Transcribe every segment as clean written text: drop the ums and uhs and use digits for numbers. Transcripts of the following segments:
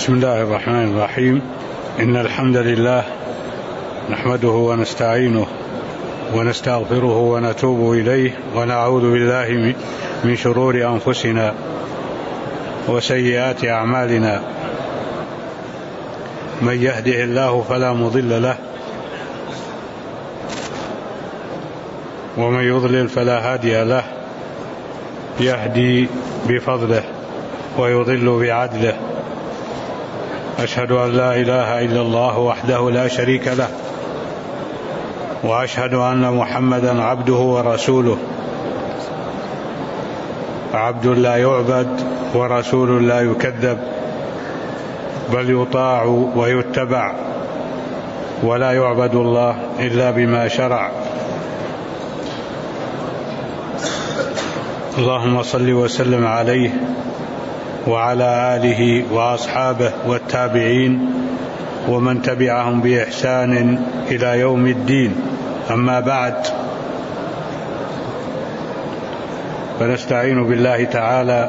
بسم الله الرحمن الرحيم. إن الحمد لله نحمده ونستعينه ونستغفره ونتوب إليه ونعوذ بالله من شرور أنفسنا وسيئات أعمالنا. من يهده الله فلا مضل له ومن يضلل فلا هادي له. يهدي بفضله ويضل بعدله. أشهد أن لا إله إلا الله وحده لا شريك له، وأشهد أن محمدا عبده ورسوله، عبد لا يعبد ورسول لا يكذب، بل يطاع ويتبع، ولا يعبد الله إلا بما شرع. اللهم صل وسلم عليه وعلى آله وأصحابه والتابعين ومن تبعهم بإحسان إلى يوم الدين. أما بعد، فنستعين بالله تعالى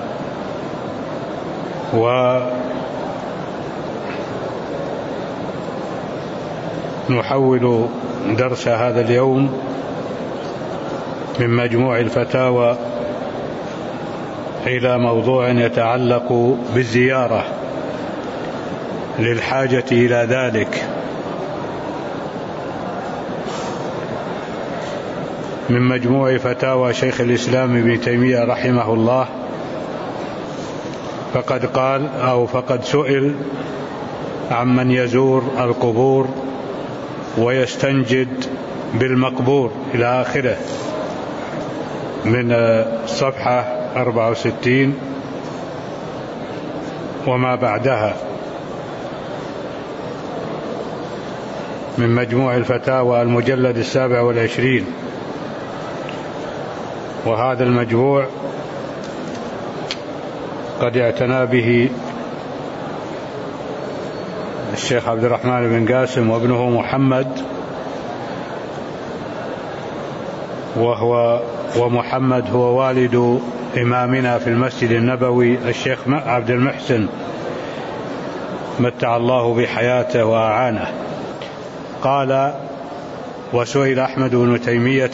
ونحول درس هذا اليوم من مجموع الفتاوى إلى موضوع يتعلق بالزيارة للحاجة إلى ذلك. من مجموع فتاوى شيخ الإسلام ابن تيمية رحمه الله، فقد قال أو فقد سئل عمن يزور القبور ويستنجد بالمقبور إلى آخره، من صفحة 64 وما بعدها من مجموع الفتاوى المجلد 27. وهذا المجموع قد اعتنى به الشيخ عبد الرحمن بن قاسم وابنه محمد، ومحمد هو والد إمامنا في المسجد النبوي الشيخ عبد المحسن، متع الله بحياته وأعانه. قال: وسئل أحمد بن تيمية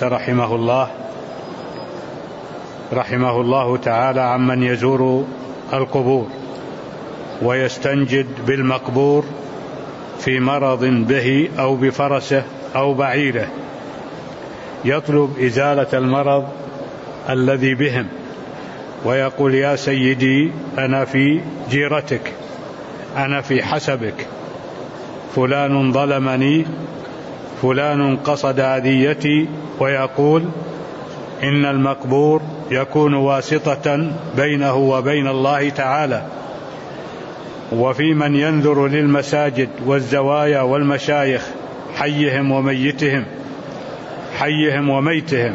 رحمه الله تعالى عمن يزور القبور ويستنجد بالمقبور في مرض به أو بفرسه أو بعيره، يطلب إزالة المرض الذي بهم، ويقول: يا سيدي، أنا في جيرتك، أنا في حسبك، فلان ظلمني، فلان قصد أذيتي. ويقول إن المقبور يكون واسطة بينه وبين الله تعالى. وفي من ينذر للمساجد والزوايا والمشايخ حيهم وميتهم،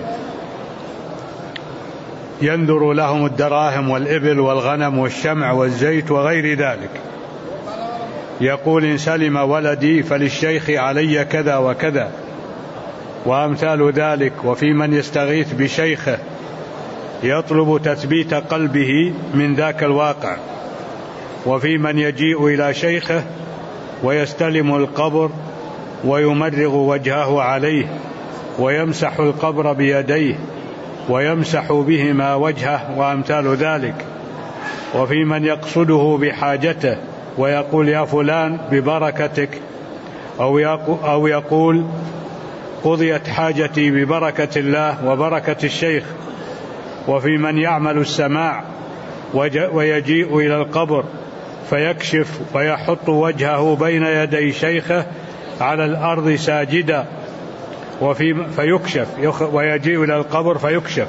ينذر لهم الدراهم والإبل والغنم والشمع والزيت وغير ذلك، يقول: إن سلم ولدي فللشيخ علي كذا وكذا، وأمثال ذلك. وفي من يستغيث بشيخه يطلب تثبيت قلبه من ذاك الواقع. وفي من يجيء إلى شيخه ويستلم القبر ويمرغ وجهه عليه ويمسح القبر بيديه ويمسح بهما وجهه وأمثال ذلك. وفي من يقصده بحاجته ويقول: يا فلان ببركتك، أو يقول: قضيت حاجتي ببركة الله وبركة الشيخ. وفي من يعمل السماع ويجيء إلى القبر فيكشف ويحط وجهه بين يدي شيخه على الأرض ساجدا، فيكشف، ويجيء إلى القبر فيكشف،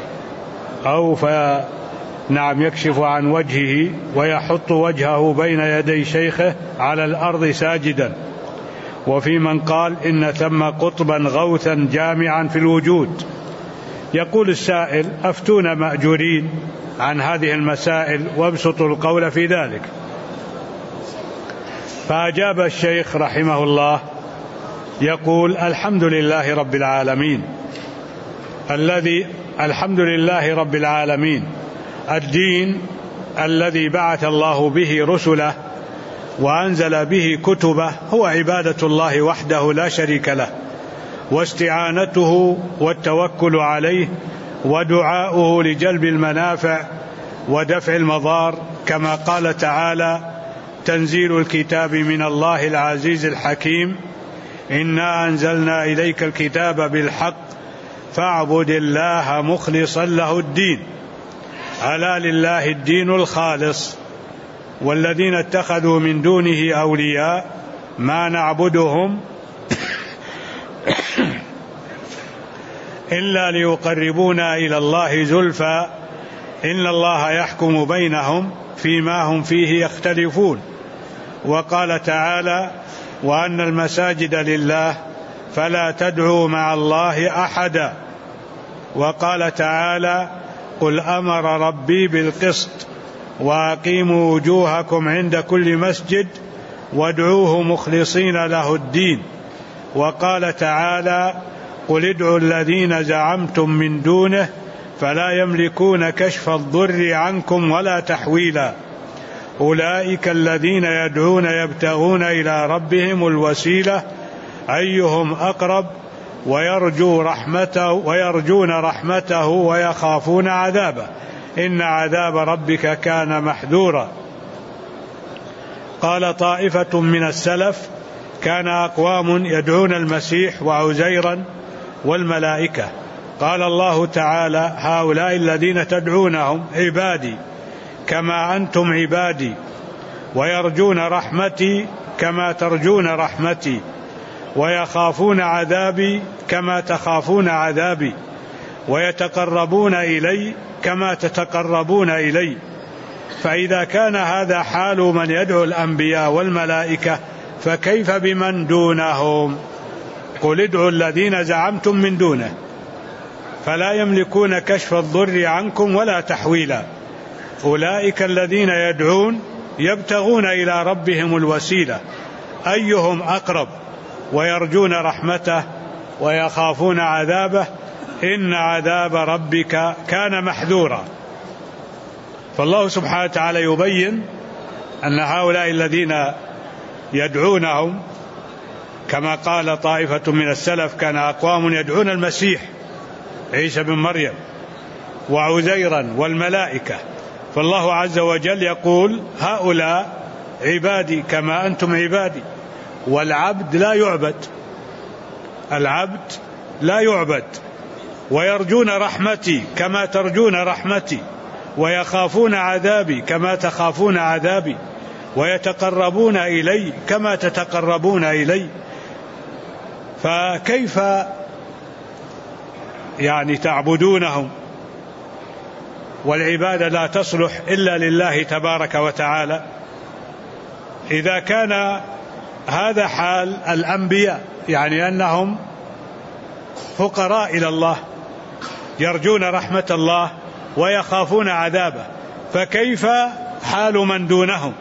يكشف عن وجهه ويحط وجهه بين يدي شيخه على الأرض ساجدا. وفي من قال: إن ثم قطبا غوثا جامعا في الوجود. يقول السائل: أفتونا مأجورين عن هذه المسائل وابسطوا القول في ذلك. فأجاب الشيخ رحمه الله يقول: الحمد لله رب العالمين، الحمد لله رب العالمين. الدين الذي بعث الله به رسله وأنزل به كتبه هو عبادة الله وحده لا شريك له، واستعانته والتوكل عليه، ودعاؤه لجلب المنافع ودفع المضار، كما قال تعالى: تنزيل الكتاب من الله العزيز الحكيم، إنا أنزلنا إليك الكتاب بالحق فاعبد الله مخلصا له الدين، ألا لله الدين الخالص، والذين اتخذوا من دونه أولياء ما نعبدهم إلا ليقربونا إلى الله زلفى إن الله يحكم بينهم فيما هم فيه يختلفون. وقال تعالى: وأن المساجد لله فلا تدعوا مع الله أحدا. وقال تعالى: قل أمر ربي بالقسط وأقيموا وجوهكم عند كل مسجد وادعوه مخلصين له الدين. وقال تعالى: قل ادعوا الذين زعمتم من دونه فلا يملكون كشف الضر عنكم ولا تحويلا، أولئك الذين يدعون يبتغون إلى ربهم الوسيلة أيهم أقرب ويرجون رحمته ويخافون عذابه إن عذاب ربك كان محذورا. قال طائفة من السلف: كان أقوام يدعون المسيح وعزيرا والملائكة. قال الله تعالى: هؤلاء الذين تدعونهم عبادي كما أنتم عبادي، ويرجون رحمتي كما ترجون رحمتي، ويخافون عذابي كما تخافون عذابي، ويتقربون إلي كما تتقربون إلي. فإذا كان هذا حال من يدعو الأنبياء والملائكة فكيف بمن دونهم؟ قل ادعوا الذين زعمتم من دونه فلا يملكون كشف الضر عنكم ولا تحويلا، أولئك الذين يدعون يبتغون إلى ربهم الوسيلة أيهم أقرب، ويرجون رحمته ويخافون عذابه إن عذاب ربك كان محذورا. فالله سبحانه وتعالى يبين أن هؤلاء الذين يدعونهم كما قال طائفة من السلف: كان أقوام يدعون المسيح عيسى بن مريم وعزيرا والملائكة. فالله عز وجل يقول: هؤلاء عبادي كما أنتم عبادي، والعبد لا يعبد، العبد لا يعبد، ويرجون رحمتي كما ترجون رحمتي، ويخافون عذابي كما تخافون عذابي، ويتقربون إلي كما تتقربون إلي. فكيف تعبدونهم والعبادة لا تصلح إلا لله تبارك وتعالى؟ إذا كان هذا حال الأنبياء، أنهم فقراء إلى الله يرجون رحمة الله ويخافون عذابه، فكيف حال من دونهم؟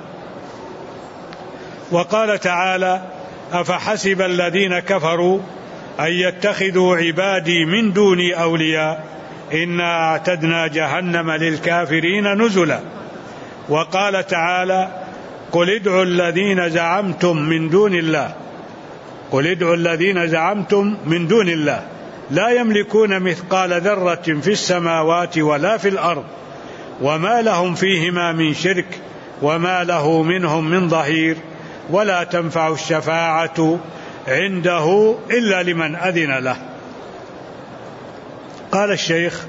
وقال تعالى: أفحسب الذين كفروا أن يتخذوا عبادي من دوني أولياء إنا أعتدنا جهنم للكافرين نزلا. وقال تعالى: قل ادعوا الذين زعمتم من دون الله، قل ادعوا الذين زعمتم من دون الله لا يملكون مثقال ذرة في السماوات ولا في الأرض وما لهم فيهما من شرك وما له منهم من ظهير ولا تنفع الشفاعة عنده إلا لمن أذن له. قال الشيخ: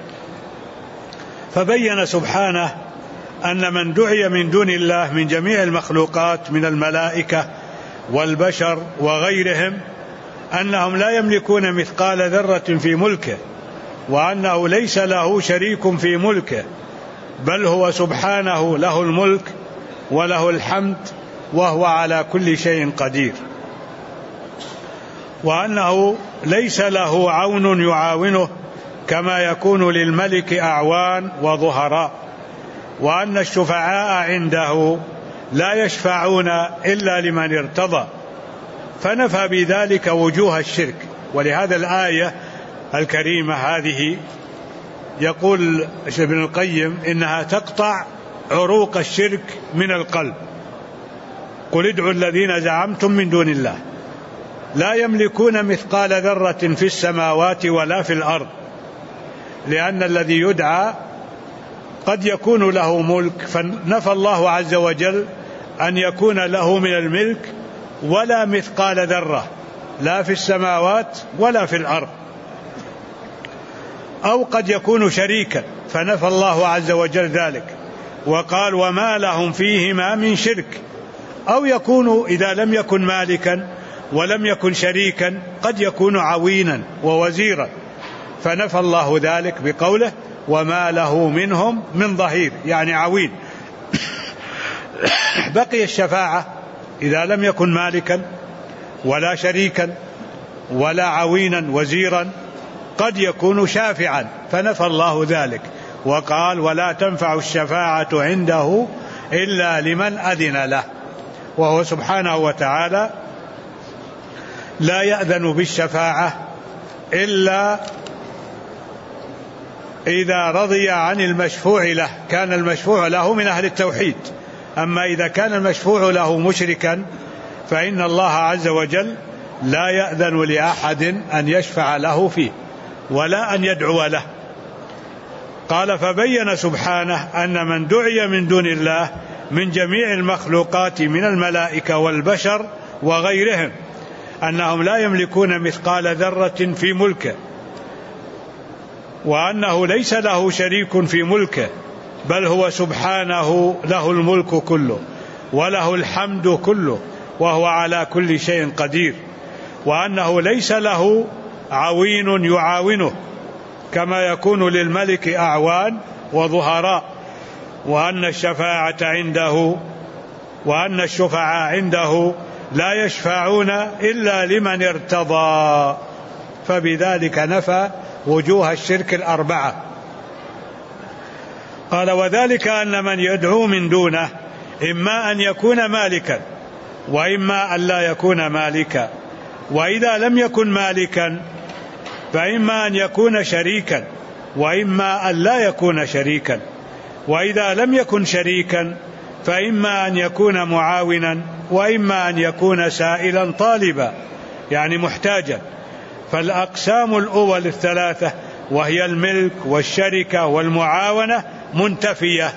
فبين سبحانه أن من دعي من دون الله من جميع المخلوقات من الملائكة والبشر وغيرهم أنهم لا يملكون مثقال ذرة في ملكه، وأنه ليس له شريك في ملكه، بل هو سبحانه له الملك وله الحمد وهو على كل شيء قدير، وأنه ليس له عون يعاونه كما يكون للملك أعوان وظهراء، وأن الشفعاء عنده لا يشفعون إلا لمن ارتضى، فنفى بذلك وجوه الشرك. ولهذا الآية الكريمة هذه يقول ابن القيم إنها تقطع عروق الشرك من القلب، قل ادعوا الذين زعمتم من دون الله لا يملكون مثقال ذرة في السماوات ولا في الأرض، لأن الذي يدعى قد يكون له ملك، فنفى الله عز وجل أن يكون له من الملك ولا مثقال ذرة لا في السماوات ولا في الأرض، أو قد يكون شريكا فنفى الله عز وجل ذلك وقال وما لهم فيهما من شرك، أو يكون إذا لم يكن مالكا ولم يكن شريكا قد يكون عوينا ووزيرا، فنفى الله ذلك بقوله وما له منهم من ظهير، يعني عوين. بقي الشفاعة إذا لم يكن مالكا ولا شريكا ولا عوينا وزيرا قد يكون شافعا، فنفى الله ذلك وقال ولا تنفع الشفاعة عنده إلا لمن أذن له، وهو سبحانه وتعالى لا يأذن بالشفاعة إلا إذا رضي عن المشفوع له، كان المشفوع له من أهل التوحيد. أما إذا كان المشفوع له مشركا فإن الله عز وجل لا يأذن لأحد أن يشفع له فيه ولا أن يدعو له. قال فبين سبحانه أن من دعي من دون الله من جميع المخلوقات من الملائكة والبشر وغيرهم أنهم لا يملكون مثقال ذرة في ملكه، وأنه ليس له شريك في ملكه، بل هو سبحانه له الملك كله وله الحمد كله وهو على كل شيء قدير، وأنه ليس له عوين يعاونه كما يكون للملك أعوان وظهراء، وأن الشفاعة عنده وأن الشفعاء عنده لا يشفعون إلا لمن ارتضى، فبذلك نفى وجوه الشرك الأربعة. قال وذلك أن من يدعو من دونه إما أن يكون مالكا وإما أن لا يكون مالكا، وإذا لم يكن مالكا فإما أن يكون شريكا وإما أن لا يكون شريكا، وإذا لم يكن شريكا فإما أن يكون معاونا وإما أن يكون سائلا طالبا، يعني محتاجا. فالأقسام الأول الثلاثة وهي الملك والشركة والمعاونة منتفية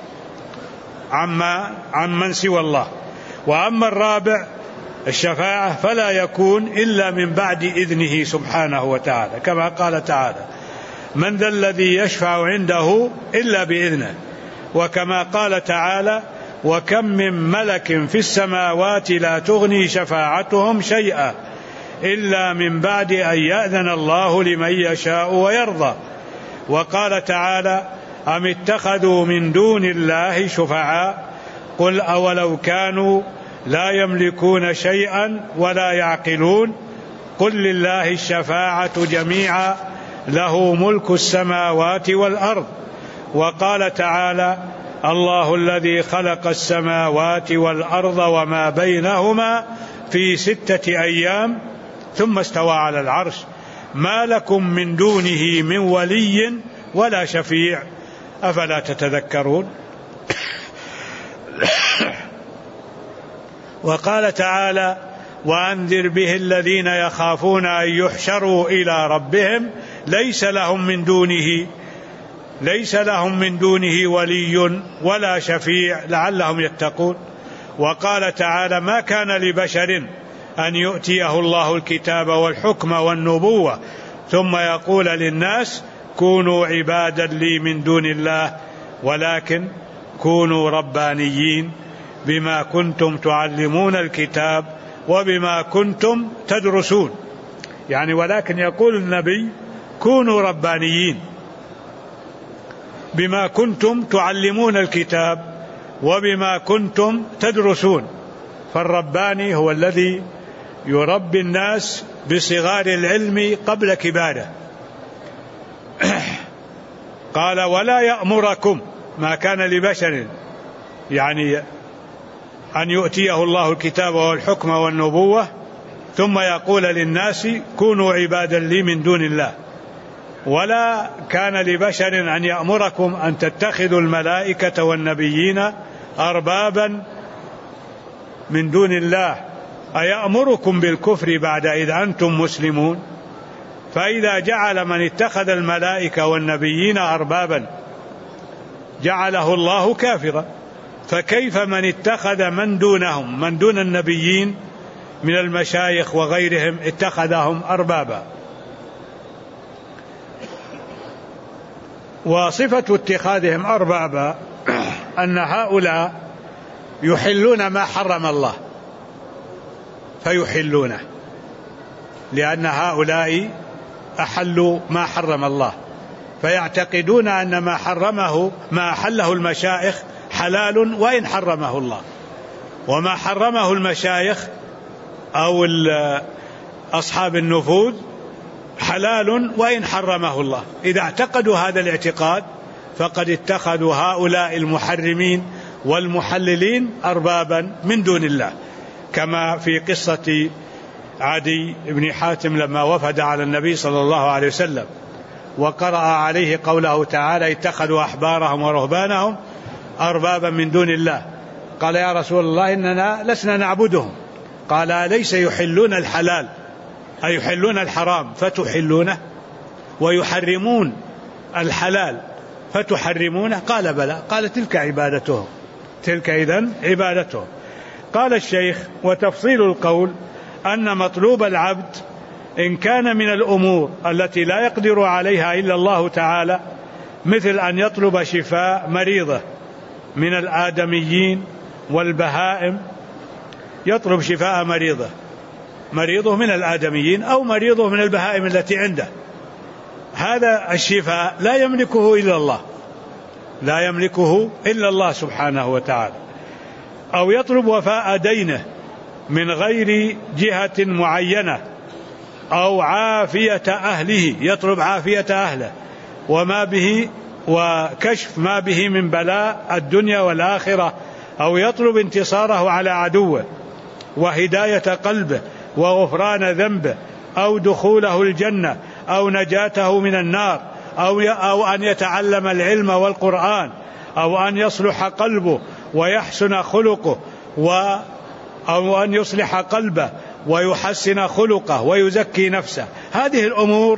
عمن سوى الله. وأما الرابع الشفاعة فلا يكون إلا من بعد إذنه سبحانه وتعالى، كما قال تعالى من ذا الذي يشفع عنده إلا بإذنه، وكما قال تعالى وكم من ملك في السماوات لا تغني شفاعتهم شيئا إلا من بعد أن يأذن الله لمن يشاء ويرضى. وقال تعالى أم اتخذوا من دون الله شفعاء قل أولو كانوا لا يملكون شيئا ولا يعقلون قل لله الشفاعة جميعا له ملك السماوات والأرض. وقال تعالى الله الذي خلق السماوات والأرض وما بينهما في 6 أيام ثم استوى على العرش ما لكم من دونه من ولي ولا شفيع أفلا تتذكرون. وقال تعالى وأنذر به الذين يخافون أن يحشروا إلى ربهم ليس لهم من دونه ولي ولا شفيع لعلهم يتقون. وقال تعالى ما كان لبشر أن يؤتيه الله الكتاب والحكم والنبوة ثم يقول للناس كونوا عبادا لي من دون الله ولكن كونوا ربانيين بما كنتم تعلمون الكتاب وبما كنتم تدرسون، يعني ولكن يقول النبي كونوا ربانيين بما كنتم تعلمون الكتاب وبما كنتم تدرسون. فالرباني هو الذي يربي الناس بصغار العلم قبل كباره. قال ولا يأمركم، ما كان لبشر يعني أن يؤتيه الله الكتاب والحكم والنبوة ثم يقول للناس كونوا عبادا لي من دون الله، ولا كان لبشر أن يأمركم أن تتخذوا الملائكة والنبيين أربابا من دون الله أيأمركم بالكفر بعد إذ أنتم مسلمون؟ فإذا جعل من اتخذ الملائكة والنبيين أربابا جعله الله كافرا، فكيف من اتخذ من دونهم من دون النبيين من المشايخ وغيرهم اتخذهم أربابا؟ وصفة اتخاذهم أربابا أن هؤلاء يحلون ما حرم الله فيحلونه، لأن هؤلاء أحلوا ما حرم الله، فيعتقدون أن ما أحله المشايخ حلال وإن حرمه الله، وما حرمه المشايخ أو أصحاب النفوذ حلال وإن حرمه الله. إذا اعتقدوا هذا الاعتقاد فقد اتخذوا هؤلاء المحرمين والمحللين أربابا من دون الله، كما في قصة عدي بن حاتم لما وفد على النبي صلى الله عليه وسلم وقرأ عليه قوله تعالى اتخذوا أحبارهم ورهبانهم أربابا من دون الله، قال يا رسول الله إننا لسنا نعبدهم، قال أليس يحلون الحلال أي يحلون الحرام فتحلونه ويحرمون الحلال فتحرمونه؟ قال بلى، قال تلك عبادتهم، تلك إذن عبادتهم. قال الشيخ وتفصيل القول أن مطلوب العبد إن كان من الأمور التي لا يقدر عليها إلا الله تعالى، مثل أن يطلب شفاء مريضه من الآدميين والبهائم، يطلب شفاء مريضه من الآدميين أو مريضه من البهائم التي عنده، هذا الشفاء لا يملكه إلا الله سبحانه وتعالى. أو يطلب وفاء دينه من غير جهة معينة، أو عافية أهله، يطلب عافية أهله وما به وكشف ما به من بلاء الدنيا والآخرة، أو يطلب انتصاره على عدوه وهداية قلبه وغفران ذنبه أو دخوله الجنة أو نجاته من النار، أو أن يتعلم العلم والقرآن، أو أن يصلح قلبه ويحسن خلقه، أو أن يصلح قلبه ويحسن خلقه ويزكي نفسه. هذه الأمور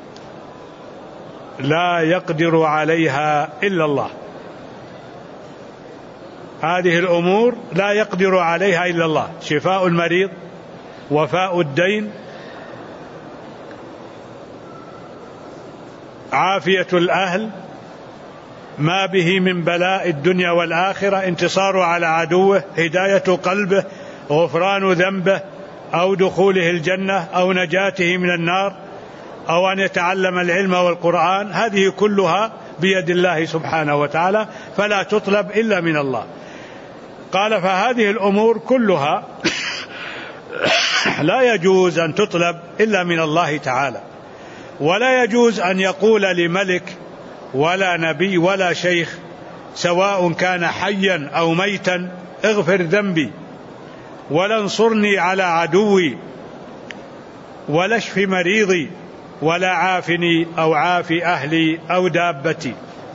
لا يقدر عليها إلا الله، هذه الأمور لا يقدر عليها إلا الله، شفاء المريض، وفاء الدين، عافية الأهل، ما به من بلاء الدنيا والآخرة، انتصاره على عدوه، هداية قلبه، غفران ذنبه، أو دخوله الجنة، أو نجاته من النار، أو أن يتعلم العلم والقرآن، هذه كلها بيد الله سبحانه وتعالى فلا تطلب إلا من الله. قال فهذه الأمور كلها لا يجوز أن تطلب إلا من الله تعالى، ولا يجوز أن يقول لملك ولا نبي ولا شيخ سواء كان حيا أو ميتا اغفر ذنبي ولا انصرني على عدوي ولا اشف مريضي ولا عافني أو عافي أهلي أو دابتي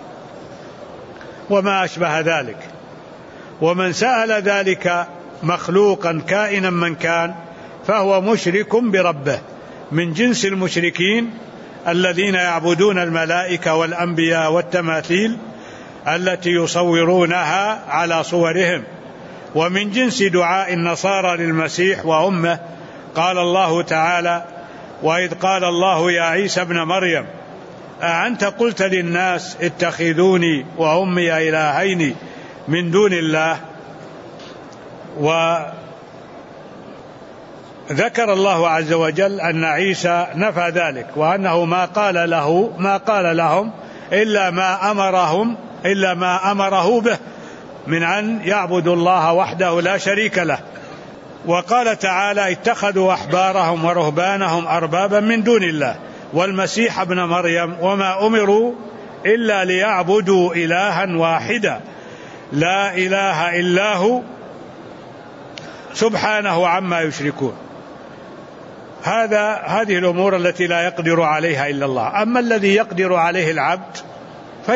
وما أشبه ذلك. ومن سأل ذلك مخلوقا كائنا من كان فهو مشرك بربه، من جنس المشركين الذين يعبدون الملائكة والأنبياء والتماثيل التي يصورونها على صورهم، ومن جنس دعاء النصارى للمسيح وأمه. قال الله تعالى: وإذ قال الله يا عيسى ابن مريم أأنت قلت للناس اتخذوني وأمي إلهين من دون الله. وذكر الله عز وجل أن عيسى نفى ذلك، وأنه ما قال لهم إلا ما أمره به من أن يعبدوا الله وحده لا شريك له. وقال تعالى: اتخذوا أحبارهم ورهبانهم أربابا من دون الله والمسيح ابن مريم وما أمروا إلا ليعبدوا إلها واحدا لا إله إلا هو سبحانه عما يشركون. هذه الأمور التي لا يقدر عليها إلا الله. أما الذي يقدر عليه العبد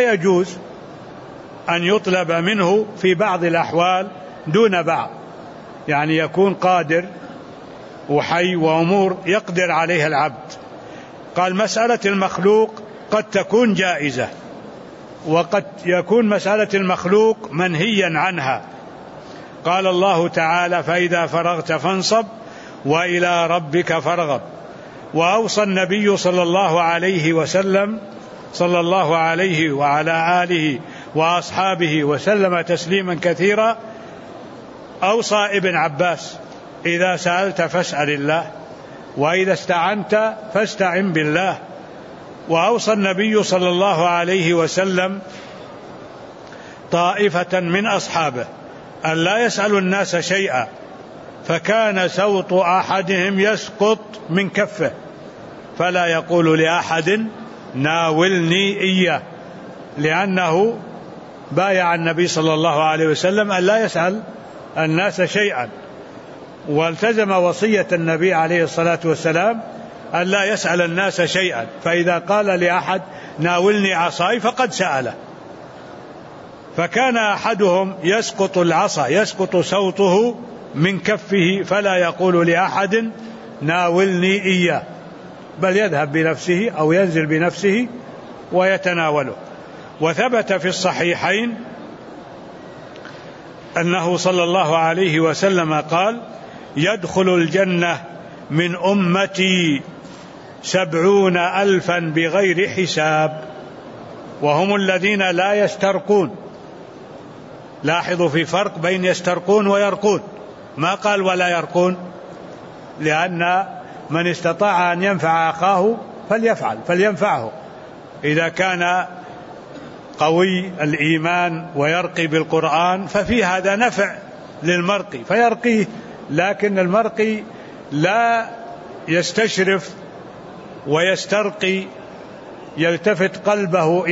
فيجوز أن يطلب منه في بعض الأحوال دون بعض، يعني يكون قادر وحي وأمور يقدر عليها العبد. قال مسألة المخلوق قد تكون جائزة، وقد يكون مسألة المخلوق منهيا عنها. قال الله تعالى: فإذا فرغت فانصب وإلى ربك فارغب. وأوصى النبي صلى الله عليه وسلم صلى الله عليه وعلى آله وأصحابه وسلم تسليما كثيرا، أوصى ابن عباس: إذا سألت فاسأل الله، وإذا استعنت فاستعن بالله. وأوصى النبي صلى الله عليه وسلم طائفة من أصحابه أن لا يسألوا الناس شيئا، فكان سوط أحدهم يسقط من كفه فلا يقول لأحد ناولني إياه، لأنه بايع النبي صلى الله عليه وسلم أن لا يسأل الناس شيئا، والتزم وصية النبي عليه الصلاة والسلام أن لا يسأل الناس شيئا، فإذا قال لأحد ناولني عصاي فقد سأله. فكان أحدهم يسقط العصا، يسقط صوته من كفه فلا يقول لأحد ناولني إياه، بل يذهب بنفسه أو ينزل بنفسه ويتناوله. وثبت في الصحيحين أنه صلى الله عليه وسلم قال: يدخل الجنة من أمتي 70,000 بغير حساب، وهم الذين لا يسترقون. لاحظوا في فرق بين يسترقون ويرقون، ما قال ولا يرقون، لأن من استطاع أن ينفع أخاه فلينفعه، إذا كان قوي الإيمان ويرقي بالقرآن ففي هذا نفع للمرقي فيرقيه، لكن المرقي لا يستشرف ويسترقي، يلتفت قلبه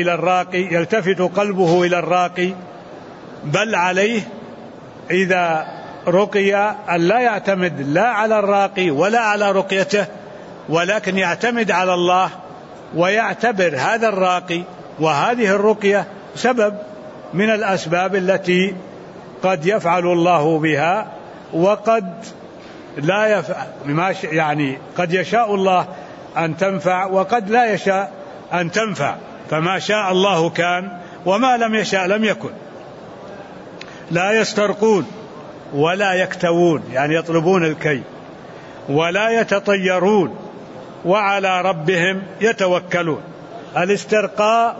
إلى الراقي، بل عليه إذا رقي أن لا يعتمد لا على الراقي ولا على رقيته، ولكن يعتمد على الله، ويعتبر هذا الراقي وهذه الرقية سبب من الأسباب التي قد يفعل الله بها وقد لا يفعل، يعني قد يشاء الله أن تنفع وقد لا يشاء أن تنفع، فما شاء الله كان وما لم يشاء لم يكن. لا يسترقون ولا يكتوون، يعني يطلبون الكي، ولا يتطيرون، وعلى ربهم يتوكلون. الاسترقاء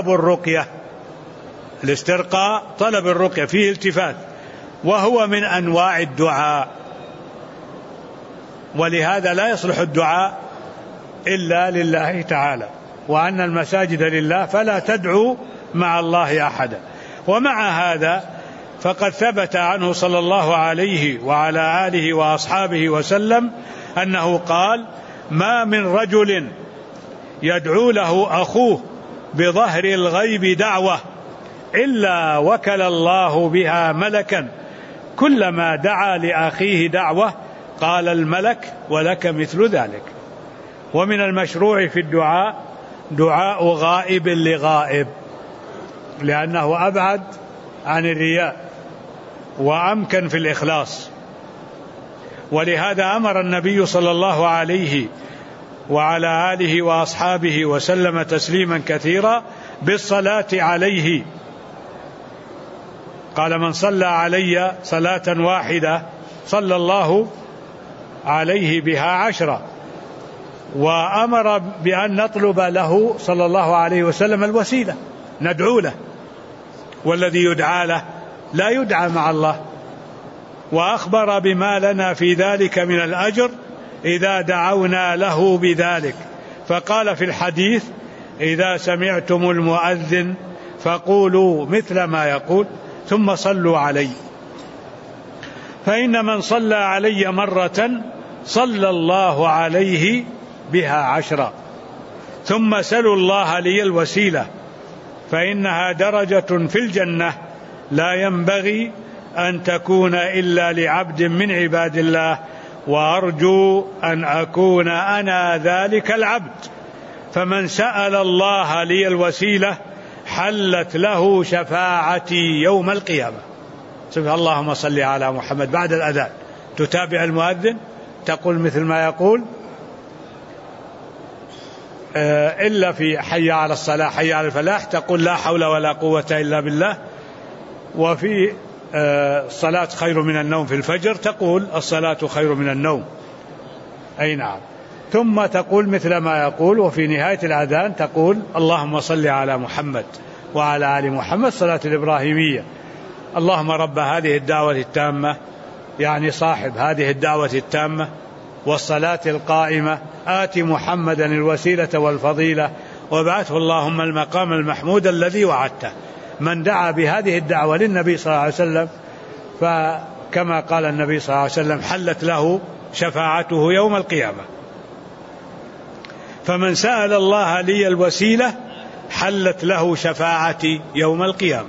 طلب الرقية فيه التفات، وهو من أنواع الدعاء، ولهذا لا يصلح الدعاء إلا لله تعالى، وأن المساجد لله فلا تدعوا مع الله أحدا. ومع هذا فقد ثبت عنه صلى الله عليه وعلى آله وأصحابه وسلم أنه قال: ما من رجل يدعو له أخوه بظهر الغيب دعوة إلا وكل الله بها ملكا، كلما دعا لأخيه دعوة قال الملك ولك مثل ذلك. ومن المشروع في الدعاء دعاء غائب لغائب، لأنه أبعد عن الرياء وأمكن في الإخلاص. ولهذا أمر النبي صلى الله عليه وعلى آله وأصحابه وسلم تسليما كثيرا بالصلاة عليه. قال: من صلى علي صلاة واحدة صلى الله عليه بها 10. وأمر بأن نطلب له صلى الله عليه وسلم الوسيلة، ندعو له، والذي يدعى له لا يدعى مع الله. وأخبر بما لنا في ذلك من الأجر إذا دعونا له بذلك، فقال في الحديث: إذا سمعتم المؤذن فقولوا مثل ما يقول ثم صلوا علي، فإن من صلى علي مرة صلى الله عليه بها 10. ثم سلوا الله لي الوسيلة، فإنها درجة في الجنة لا ينبغي أن تكون إلا لعبد من عباد الله، وأرجو أن أكون أنا ذلك العبد. فمن سأل الله لي الوسيلة حلت له شفاعتي يوم القيامة. اللهم صل على محمد بعد الأذان. تتابع المؤذن تقول مثل ما يقول، إلا في حي على الصلاة حي على الفلاح تقول لا حول ولا قوة إلا بالله. وفي الصلاة خير من النوم في الفجر تقول الصلاة خير من النوم. أي نعم. ثم تقول مثل ما يقول. وفي نهاية الأذان تقول اللهم صل على محمد وعلى آل محمد صلاة الإبراهيمية. اللهم رب هذه الدعوة التامة، يعني صاحب هذه الدعوة التامة والصلاة القائمة، آت محمدا الوسيلة والفضيلة وابعثه اللهم المقام المحمود الذي وعدته. من دعا بهذه الدعوة للنبي صلى الله عليه وسلم فكما قال النبي صلى الله عليه وسلم حلت له شفاعته يوم القيامة. فمن سأل الله لي الوسيلة حلت له شفاعتي يوم القيامة.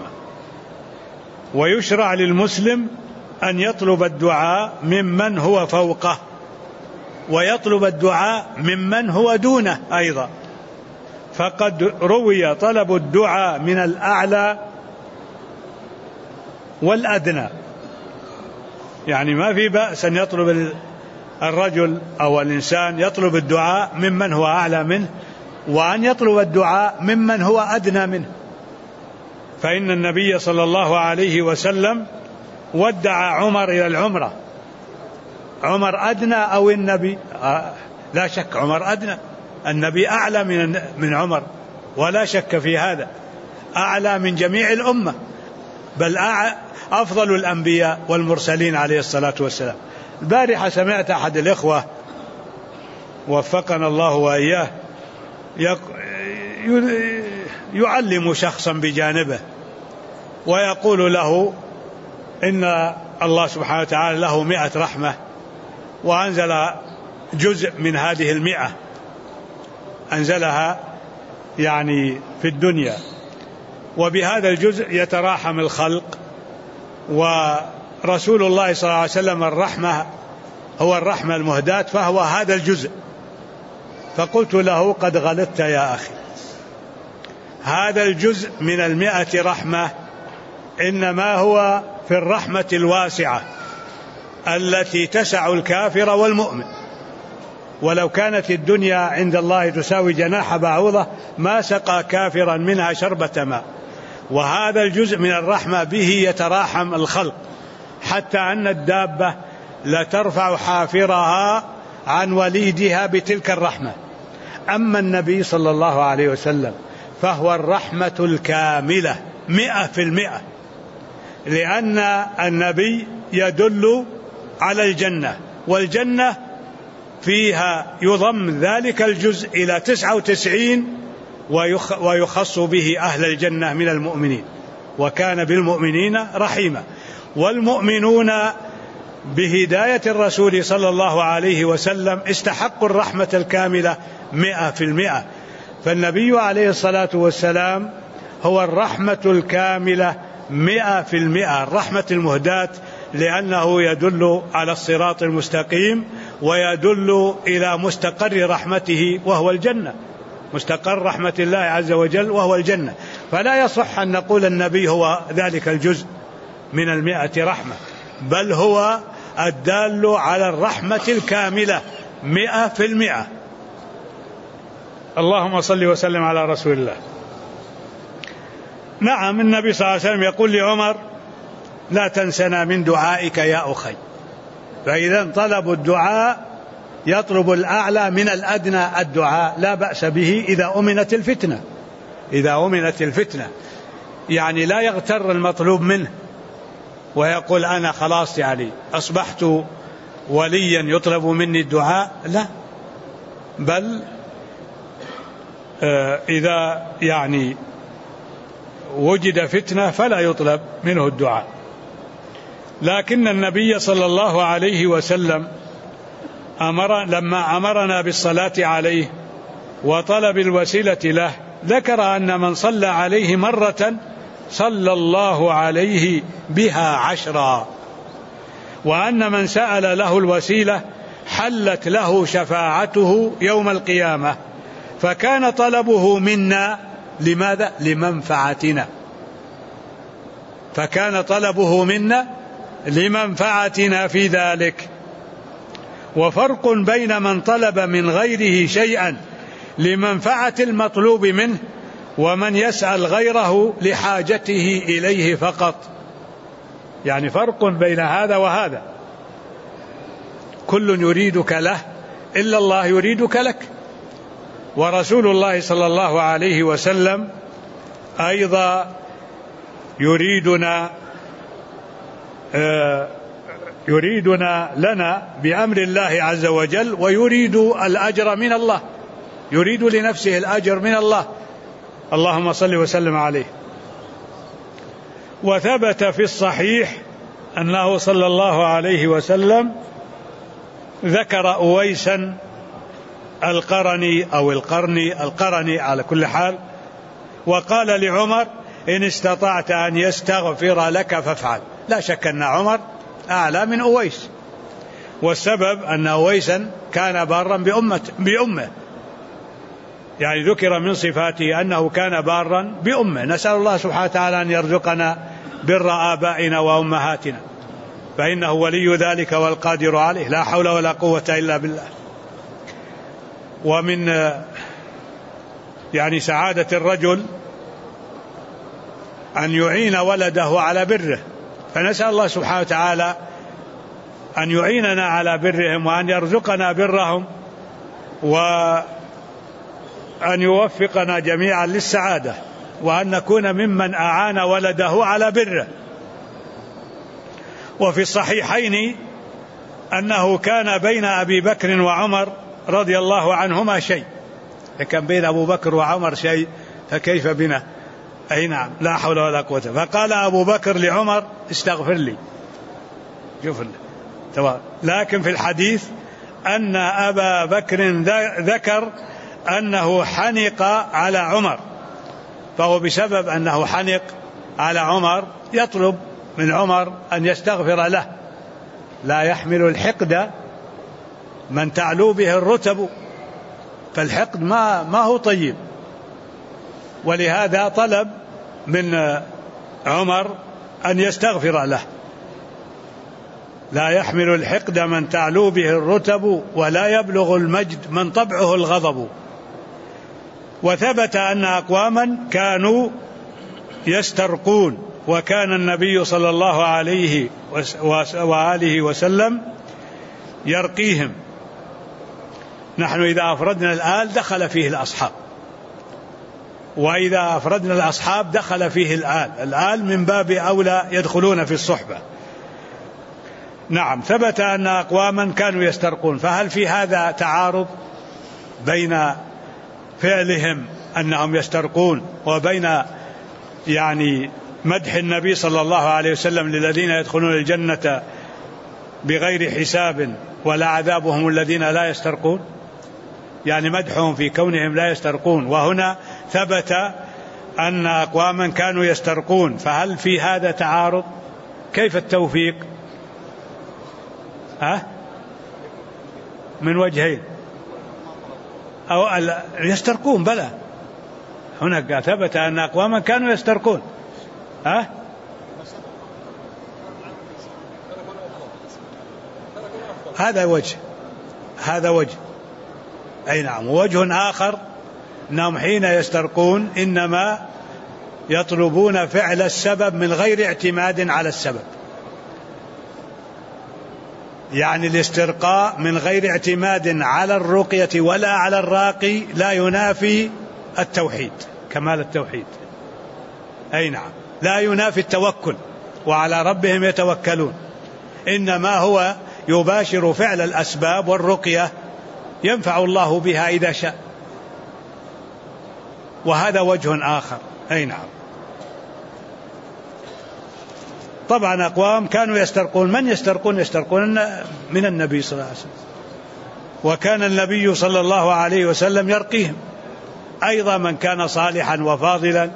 ويشرع للمسلم أن يطلب الدعاء ممن هو فوقه، ويطلب الدعاء ممن هو دونه أيضا. فقد روي طلب الدعاء من الأعلى والأدنى، يعني ما في بأس أن يطلب الرجل أو الإنسان يطلب الدعاء ممن هو أعلى منه، وأن يطلب الدعاء ممن هو أدنى منه. فإن النبي صلى الله عليه وسلم ودع عمر إلى العمرة. عمر أدنى أو النبي؟ لا شك عمر أدنى، النبي أعلى من عمر ولا شك في هذا، أعلى من جميع الأمة، بل أفضل الأنبياء والمرسلين عليه الصلاة والسلام. البارحة سمعت أحد الإخوة وفقنا الله وإياه يعلم شخصا بجانبه ويقول له إن الله سبحانه وتعالى له 100 رحمة، وأنزل جزء من هذه 100 أنزلها يعني في الدنيا، وبهذا الجزء يتراحم الخلق. ورسول الله صلى الله عليه وسلم الرحمة هو الرحمة المهداة، فهو هذا الجزء. فقلت له قد غلطت يا أخي، هذا الجزء من 100 رحمة إنما هو في الرحمة الواسعة التي تسع الكافر والمؤمن. ولو كانت الدنيا عند الله تساوي جناح بعوضة ما سقى كافرا منها شربة ماء. وهذا الجزء من الرحمة به يتراحم الخلق، حتى أن الدابة لترفع حافرها عن وليدها بتلك الرحمة. أما النبي صلى الله عليه وسلم فهو الرحمة الكاملة 100%، لأن النبي يدل على الجنة، والجنة فيها يضم ذلك الجزء إلى 99 ويخص به أهل الجنة من المؤمنين، وكان بالمؤمنين رحيما. والمؤمنون بهداية الرسول صلى الله عليه وسلم استحقوا الرحمة الكاملة 100%. فالنبي عليه الصلاة والسلام هو الرحمة الكاملة 100%، الرحمة المهداة، لأنه يدل على الصراط المستقيم ويدل إلى مستقر رحمته وهو الجنة، مستقر رحمة الله عز وجل وهو الجنة. فلا يصح أن نقول النبي هو ذلك الجزء من 100 رحمة، بل هو الدال على الرحمة الكاملة 100%. اللهم صل وسلم على رسول الله. نعم، النبي صلى الله عليه وسلم يقول لعمر لا تنسنا من دعائك يا أخي. فإذا طلب الدعاء يطلب الأعلى من الأدنى الدعاء، لا بأس به إذا أمنت الفتنة. إذا أمنت الفتنة يعني لا يغتر المطلوب منه ويقول أنا خلاص يعني أصبحت وليا يطلب مني الدعاء، لا، بل إذا يعني وجد فتنة فلا يطلب منه الدعاء. لكن النبي صلى الله عليه وسلم لما أمرنا بالصلاة عليه وطلب الوسيلة له ذكر أن من صلى عليه مرة صلى الله عليه بها 10، وأن من سأل له الوسيلة حلت له شفاعته يوم القيامة. فكان طلبه منا لماذا؟ لمنفعتنا، فكان طلبه منا لمنفعتنا في ذلك، وفرق بين من طلب من غيره شيئا لمنفعة المطلوب منه ومن يسأل غيره لحاجته إليه فقط. يعني فرق بين هذا وهذا، كل يريدك له إلا الله يريدك لك. ورسول الله صلى الله عليه وسلم أيضا يريدنا لنا بأمر الله عز وجل، ويريد الأجر من الله، يريد لنفسه الأجر من الله. اللهم صل وسلم عليه. وثبت في الصحيح أنه صلى الله عليه وسلم ذكر أويسا القرني أو القرني على كل حال، وقال لعمر: إن استطعت أن يستغفر لك فافعل. لا شك أن عمر أعلى من أويس، والسبب أن أويسا كان بارا بأمه، يعني ذكر من صفاته أنه كان بارا بأمه. نسأل الله سبحانه وتعالى أن يرزقنا بر آبائنا وأمهاتنا، فإنه ولي ذلك والقادر عليه، لا حول ولا قوة إلا بالله. ومن يعني سعادة الرجل أن يعين ولده على بره، فنسأل الله سبحانه وتعالى أن يعيننا على برهم وأن يرزقنا برهم وأن يوفقنا جميعا للسعادة، وأن نكون ممن أعان ولده على بره. وفي الصحيحين أنه كان بين أبي بكر وعمر رضي الله عنهما شيء، كان بين أبو بكر وعمر شيء، فكيف بنا؟ أي نعم، لا حول ولا قوة. فقال أبو بكر لعمر: استغفر لي. شوف، لكن في الحديث أن أبا بكر ذكر أنه حنق على عمر، فهو بسبب أنه حنق على عمر يطلب من عمر أن يستغفر له. لا يحمل الحقد من تعلو به الرتب، فالحقد ما هو طيب، ولهذا طلب من عمر أن يستغفر له. لا يحمل الحقد من تعلو به الرتب ولا يبلغ المجد من طبعه الغضب. وثبت أن أقواما كانوا يسترقون، وكان النبي صلى الله عليه وآله وسلم يرقيهم. نحن إذا أفردنا الآل دخل فيه الأصحاب، وإذا أفردنا الأصحاب دخل فيه الآل من باب أولى يدخلون في الصحبة. نعم، ثبت أن أقواما كانوا يسترقون، فهل في هذا تعارض بين فعلهم أنهم يسترقون وبين يعني مدح النبي صلى الله عليه وسلم للذين يدخلون الجنة بغير حساب ولا عذابهم الذين لا يسترقون؟ يعني مدحهم في كونهم لا يسترقون، وهنا ثبت أن أقواما كانوا يسترقون، فهل في هذا تعارض؟ كيف التوفيق؟ من وجهين، أو يسترقون بلى، هنا ثبت أن أقواما كانوا يسترقون. هذا وجه. أي نعم. ووجه آخر أنهم حين يسترقون إنما يطلبون فعل السبب من غير اعتماد على السبب، يعني الاسترقاء من غير اعتماد على الرقية ولا على الراقي لا ينافي التوحيد، كمال التوحيد. أي نعم، لا ينافي التوكل، وعلى ربهم يتوكلون، إنما هو يباشر فعل الأسباب، والرقية ينفع الله بها إذا شاء، وهذا وجه آخر. أي نعم. طبعا أقوام كانوا يسترقون، من يسترقون من النبي صلى الله عليه وسلم، وكان النبي صلى الله عليه وسلم يرقيهم. أيضا من كان صالحا وفاضلا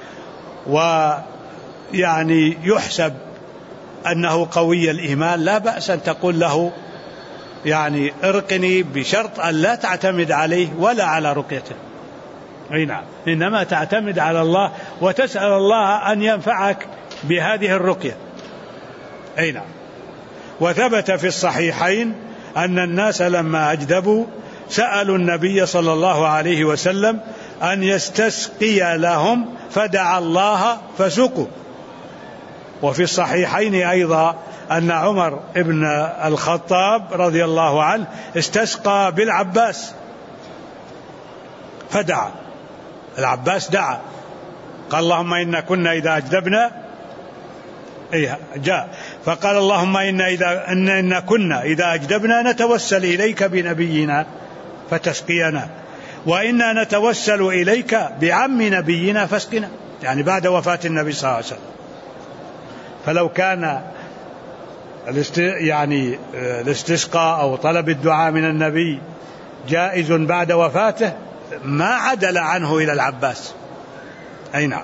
ويعني يحسب أنه قوي الإيمان، لا بأس أن تقول له يعني ارقني، بشرط أن لا تعتمد عليه ولا على رقيته. أي نعم، إنما تعتمد على الله وتسأل الله أن ينفعك بهذه الرقية. أي نعم. وثبت في الصحيحين أن الناس لما أجدبوا سألوا النبي صلى الله عليه وسلم أن يستسقي لهم فدعا الله فسقوا. وفي الصحيحين أيضا أن عمر بن الخطاب رضي الله عنه استسقى بالعباس فدعا، العباس دعا قال اللهم إنا كنا إذا أجدبنا جاء فقال اللهم إنا كنا إذا أجدبنا نتوسل إليك بنبينا فتسقينا، وإنا نتوسل إليك بعم نبينا فاسقنا، يعني بعد وفاة النبي صلى الله عليه وسلم. فلو كان الاستسقاء أو طلب الدعاء من النبي جائز بعد وفاته ما عدل عنه إلى العباس. أي نعم.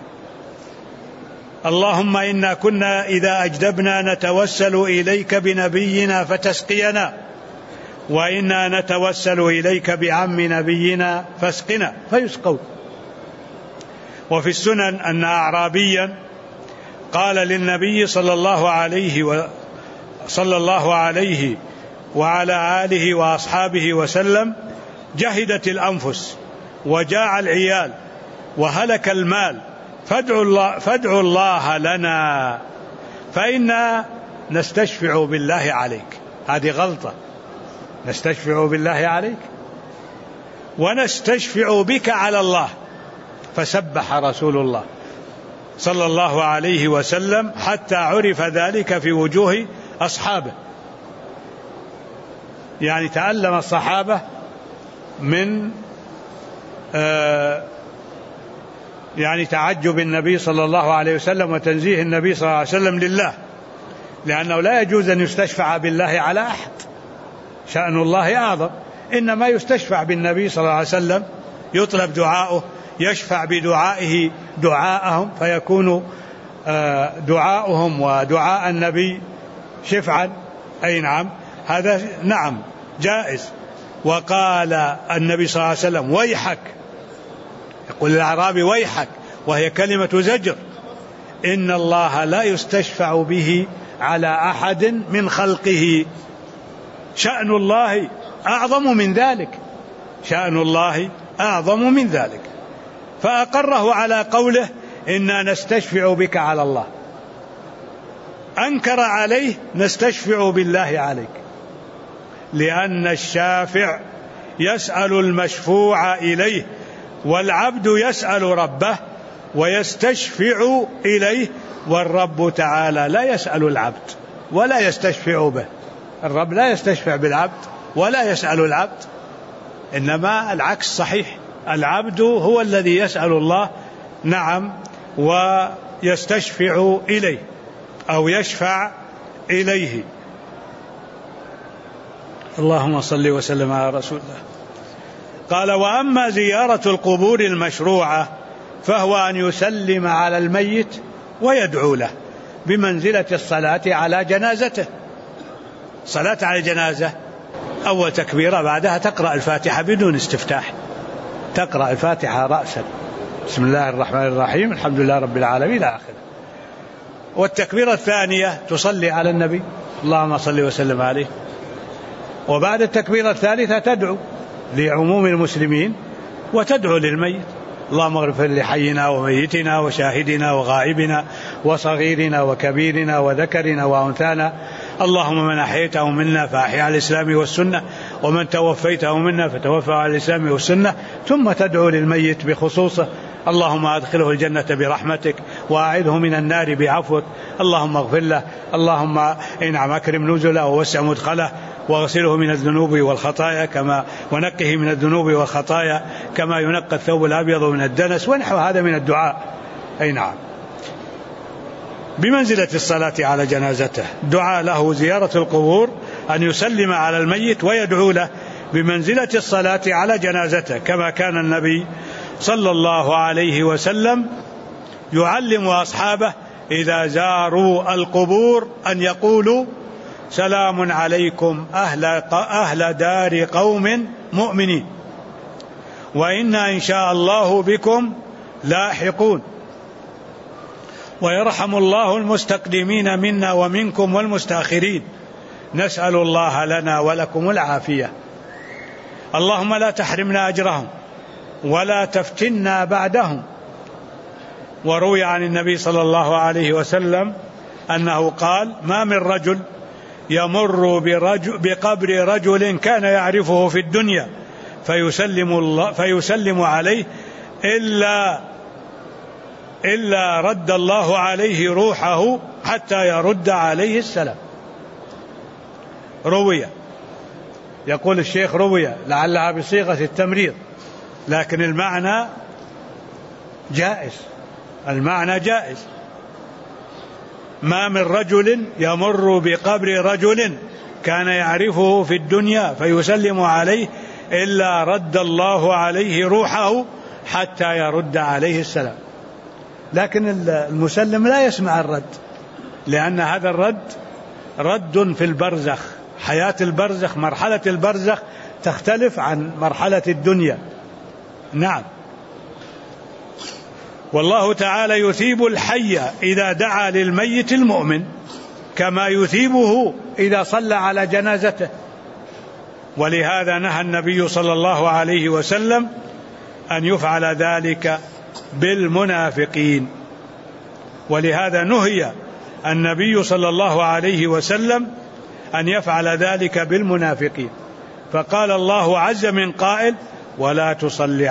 اللهم إنا كنا إذا أجدبنا نتوسل إليك بنبينا فتسقينا، وإنا نتوسل إليك بعم نبينا فاسقنا، فيسقوا. وفي السنن أن أعرابيا قال للنبي صلى الله عليه وعلى آله وأصحابه وسلم: جهدت الأنفس وجاع العيال وهلك المال فادعوا الله لنا فإنا نستشفع بالله عليك. هذه غلطة، نستشفع بالله عليك ونستشفع بك على الله. فسبح رسول الله صلى الله عليه وسلم حتى عرف ذلك في وجوه أصحابه، يعني تعلم الصحابة من يعني تعجب النبي صلى الله عليه وسلم وتنزيه النبي صلى الله عليه وسلم لله، لأنه لا يجوز أن يستشفع بالله على أحد، شأن الله أعظم. إنما يستشفع بالنبي صلى الله عليه وسلم، يطلب دعاؤه، يشفع بدعائه دعاءهم، فيكون دعاؤهم ودعاء النبي شفعا. أي نعم، هذا نعم جائز. وقال النبي صلى الله عليه وسلم: ويحك، يقول الأعرابي ويحك، وهي كلمة زجر. إن الله لا يستشفع به على أحد من خلقه، شأن الله أعظم من ذلك، شأن الله أعظم من ذلك. فأقره على قوله: إنا نستشفع بك على الله. أنكر عليه: نستشفع بالله عليك، لأن الشافع يسأل المشفوع إليه، والعبد يسأل ربه ويستشفع إليه، والرب تعالى لا يسأل العبد ولا يستشفع به. الرب لا يستشفع بالعبد ولا يسأل العبد، إنما العكس صحيح، العبد هو الذي يسأل الله، نعم، ويستشفع إليه أو يشفع إليه. اللهم صل وسلم على رسول الله. قال: وأما زيارة القبور المشروعة فهو أن يسلم على الميت ويدعو له بمنزلة الصلاة على جنازته. صلاة على الجنازة أول تكبيرة بعدها تقرأ الفاتحة بدون استفتاح، تقرأ الفاتحة رأسا، بسم الله الرحمن الرحيم الحمد لله رب العالمين إلى آخره. والتكبيرة الثانية تصلي على النبي اللهم صل وسلم عليه. وبعد التكبيرة الثالثة تدعو لعموم المسلمين وتدعو للميت: اللهم اغفر لحينا وميتنا وشاهدنا وغائبنا وصغيرنا وكبيرنا وذكرنا وأنثانا، اللهم من أحييته منا فأحيا على الإسلام والسنة، ومن توفيته منا فتوفى على الإسلام والسنة. ثم تدعو للميت بخصوصه: اللهم أدخله الجنة برحمتك وأعذه من النار بعفوك، اللهم اغفر له، اللهم انعم أكرم نزله ووسع مدخله واغسله من الذنوب والخطايا ونقه من الذنوب والخطايا كما ينقى الثوب الأبيض من الدنس، ونحو هذا من الدعاء. أي نعم، بمنزلة الصلاة على جنازته. دعاء له زيارة القبور أن يسلم على الميت ويدعو له بمنزلة الصلاة على جنازته، كما كان النبي صلى الله عليه وسلم يعلم أصحابه إذا زاروا القبور أن يقولوا: سلام عليكم أهل دار قوم مؤمنين، وإنا إن شاء الله بكم لاحقون، ويرحم الله المستقدمين منا ومنكم والمستأخرين، نسأل الله لنا ولكم العافية. اللهم لا تحرمنا أجرهم ولا تفتنا بعدهم. وروي عن النبي صلى الله عليه وسلم أنه قال: ما من رجل يمر بقبر رجل كان يعرفه في الدنيا فيسلم عليه إلا رد الله عليه روحه حتى يرد عليه السلام. روية، يقول الشيخ روية لعلها بصيغة التمريض، لكن المعنى جائز. ما من رجل يمر بقبر رجل كان يعرفه في الدنيا فيسلم عليه إلا رد الله عليه روحه حتى يرد عليه السلام. لكن المسلم لا يسمع الرد، لأن هذا الرد رد في البرزخ. حياة البرزخ، مرحلة البرزخ تختلف عن مرحلة الدنيا. نعم. والله تعالى يثيب الحي إذا دعا للميت المؤمن كما يثيبه إذا صلى على جنازته. ولهذا نهى النبي صلى الله عليه وسلم أن يفعل ذلك بالمنافقين. ولهذا نهي النبي صلى الله عليه وسلم أن يفعل ذلك بالمنافقين، فقال الله عز من قائل: ولا تصلي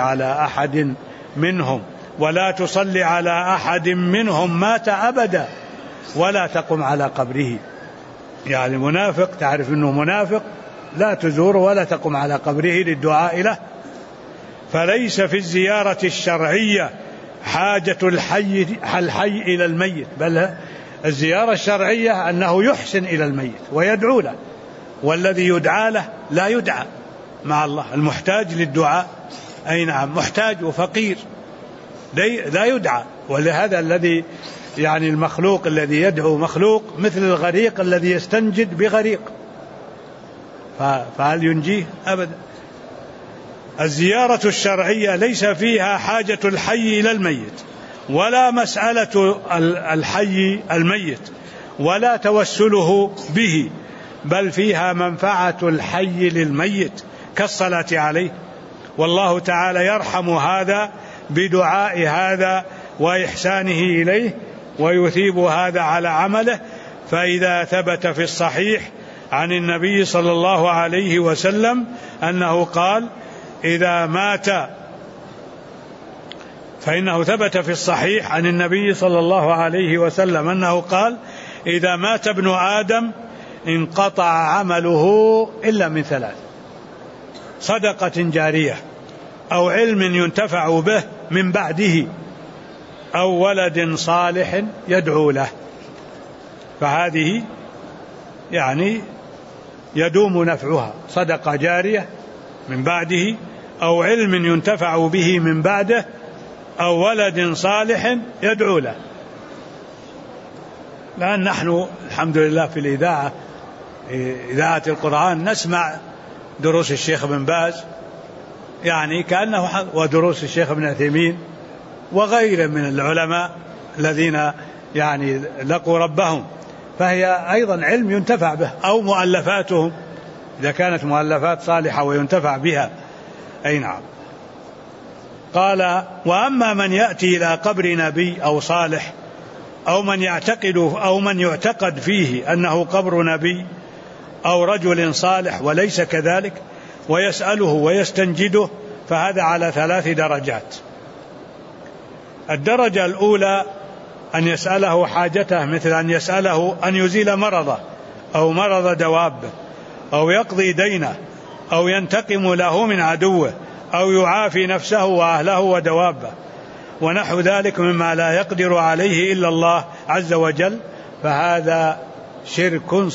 على أحد منهم مات أبدا ولا تقم على قبره. يعني منافق تعرف أنه منافق لا تزوره ولا تقم على قبره للدعاء له. فليس في الزيارة الشرعية حاجة الحي إلى الميت، بل الزيارة الشرعية أنه يحسن إلى الميت ويدعو له، والذي يدعى له لا يدعى مع الله. المحتاج للدعاء أي نعم محتاج وفقير لا يدعى. ولهذا الذي يعني المخلوق الذي يدعو مخلوق مثل الغريق الذي يستنجد بغريق، فهل ينجيه؟ أبدا. الزيارة الشرعية ليس فيها حاجة الحي إلى الميت، ولا مسألة الحي الميت، ولا توسله به، بل فيها منفعة الحي للميت كالصلاة عليه. والله تعالى يرحم هذا بدعاء هذا وإحسانه إليه، ويثيب هذا على عمله. فإذا ثبت في الصحيح عن النبي صلى الله عليه وسلم أنه قال: إذا مات، فإنه ثبت في الصحيح عن النبي صلى الله عليه وسلم أنه قال: إذا مات ابن آدم انقطع عمله إلا من ثلاث: صدقة جارية، أو علم ينتفع به من بعده، أو ولد صالح يدعو له. فهذه يعني يدوم نفعها: صدقة جارية من بعده، أو علم ينتفع به من بعده، أو ولد صالح يدعو له. لأن نحن الحمد لله في الإذاعة، إذاعة القرآن، نسمع دروس الشيخ بن باز يعني كأنه، ودروس الشيخ ابن عثيمين وغيره من العلماء الذين يعني لقوا ربهم، فهي أيضا علم ينتفع به، أو مؤلفاتهم إذا كانت مؤلفات صالحة وينتفع بها. أي نعم. قال: وأما من يأتي إلى قبر نبي أو صالح، أو من يعتقد فيه أنه قبر نبي أو رجل صالح وليس كذلك، ويسأله ويستنجده، فهذا على 3 درجات. الدرجة الأولى أن يسأله حاجته، مثل أن يسأله أن يزيل مرضه أو مرض دوابه، أو يقضي دينه، أو ينتقم له من عدوه، أو يعافي نفسه وأهله ودوابه، ونحو ذلك مما لا يقدر عليه إلا الله عز وجل. فهذا شرك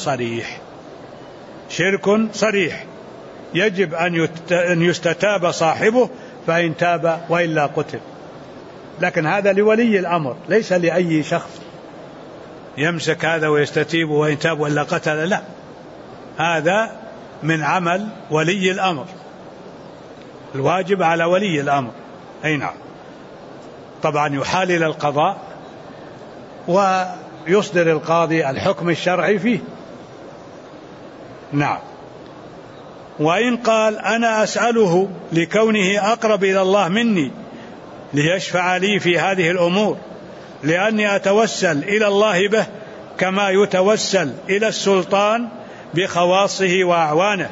صريح يجب أن يستتاب صاحبه، فإن تاب وإلا قتل. لكن هذا لولي الأمر، ليس لأي شخص يمسك هذا ويستتيب وإن تاب وإلا قتل، لا، هذا من عمل ولي الأمر، الواجب على ولي الأمر. أي نعم. طبعا يحالل القضاء ويصدر القاضي الحكم الشرعي فيه. نعم. وإن قال أنا أسأله لكونه أقرب إلى الله مني ليشفع لي في هذه الأمور لأني أتوسل إلى الله به كما يتوسل إلى السلطان بخواصه وأعوانه،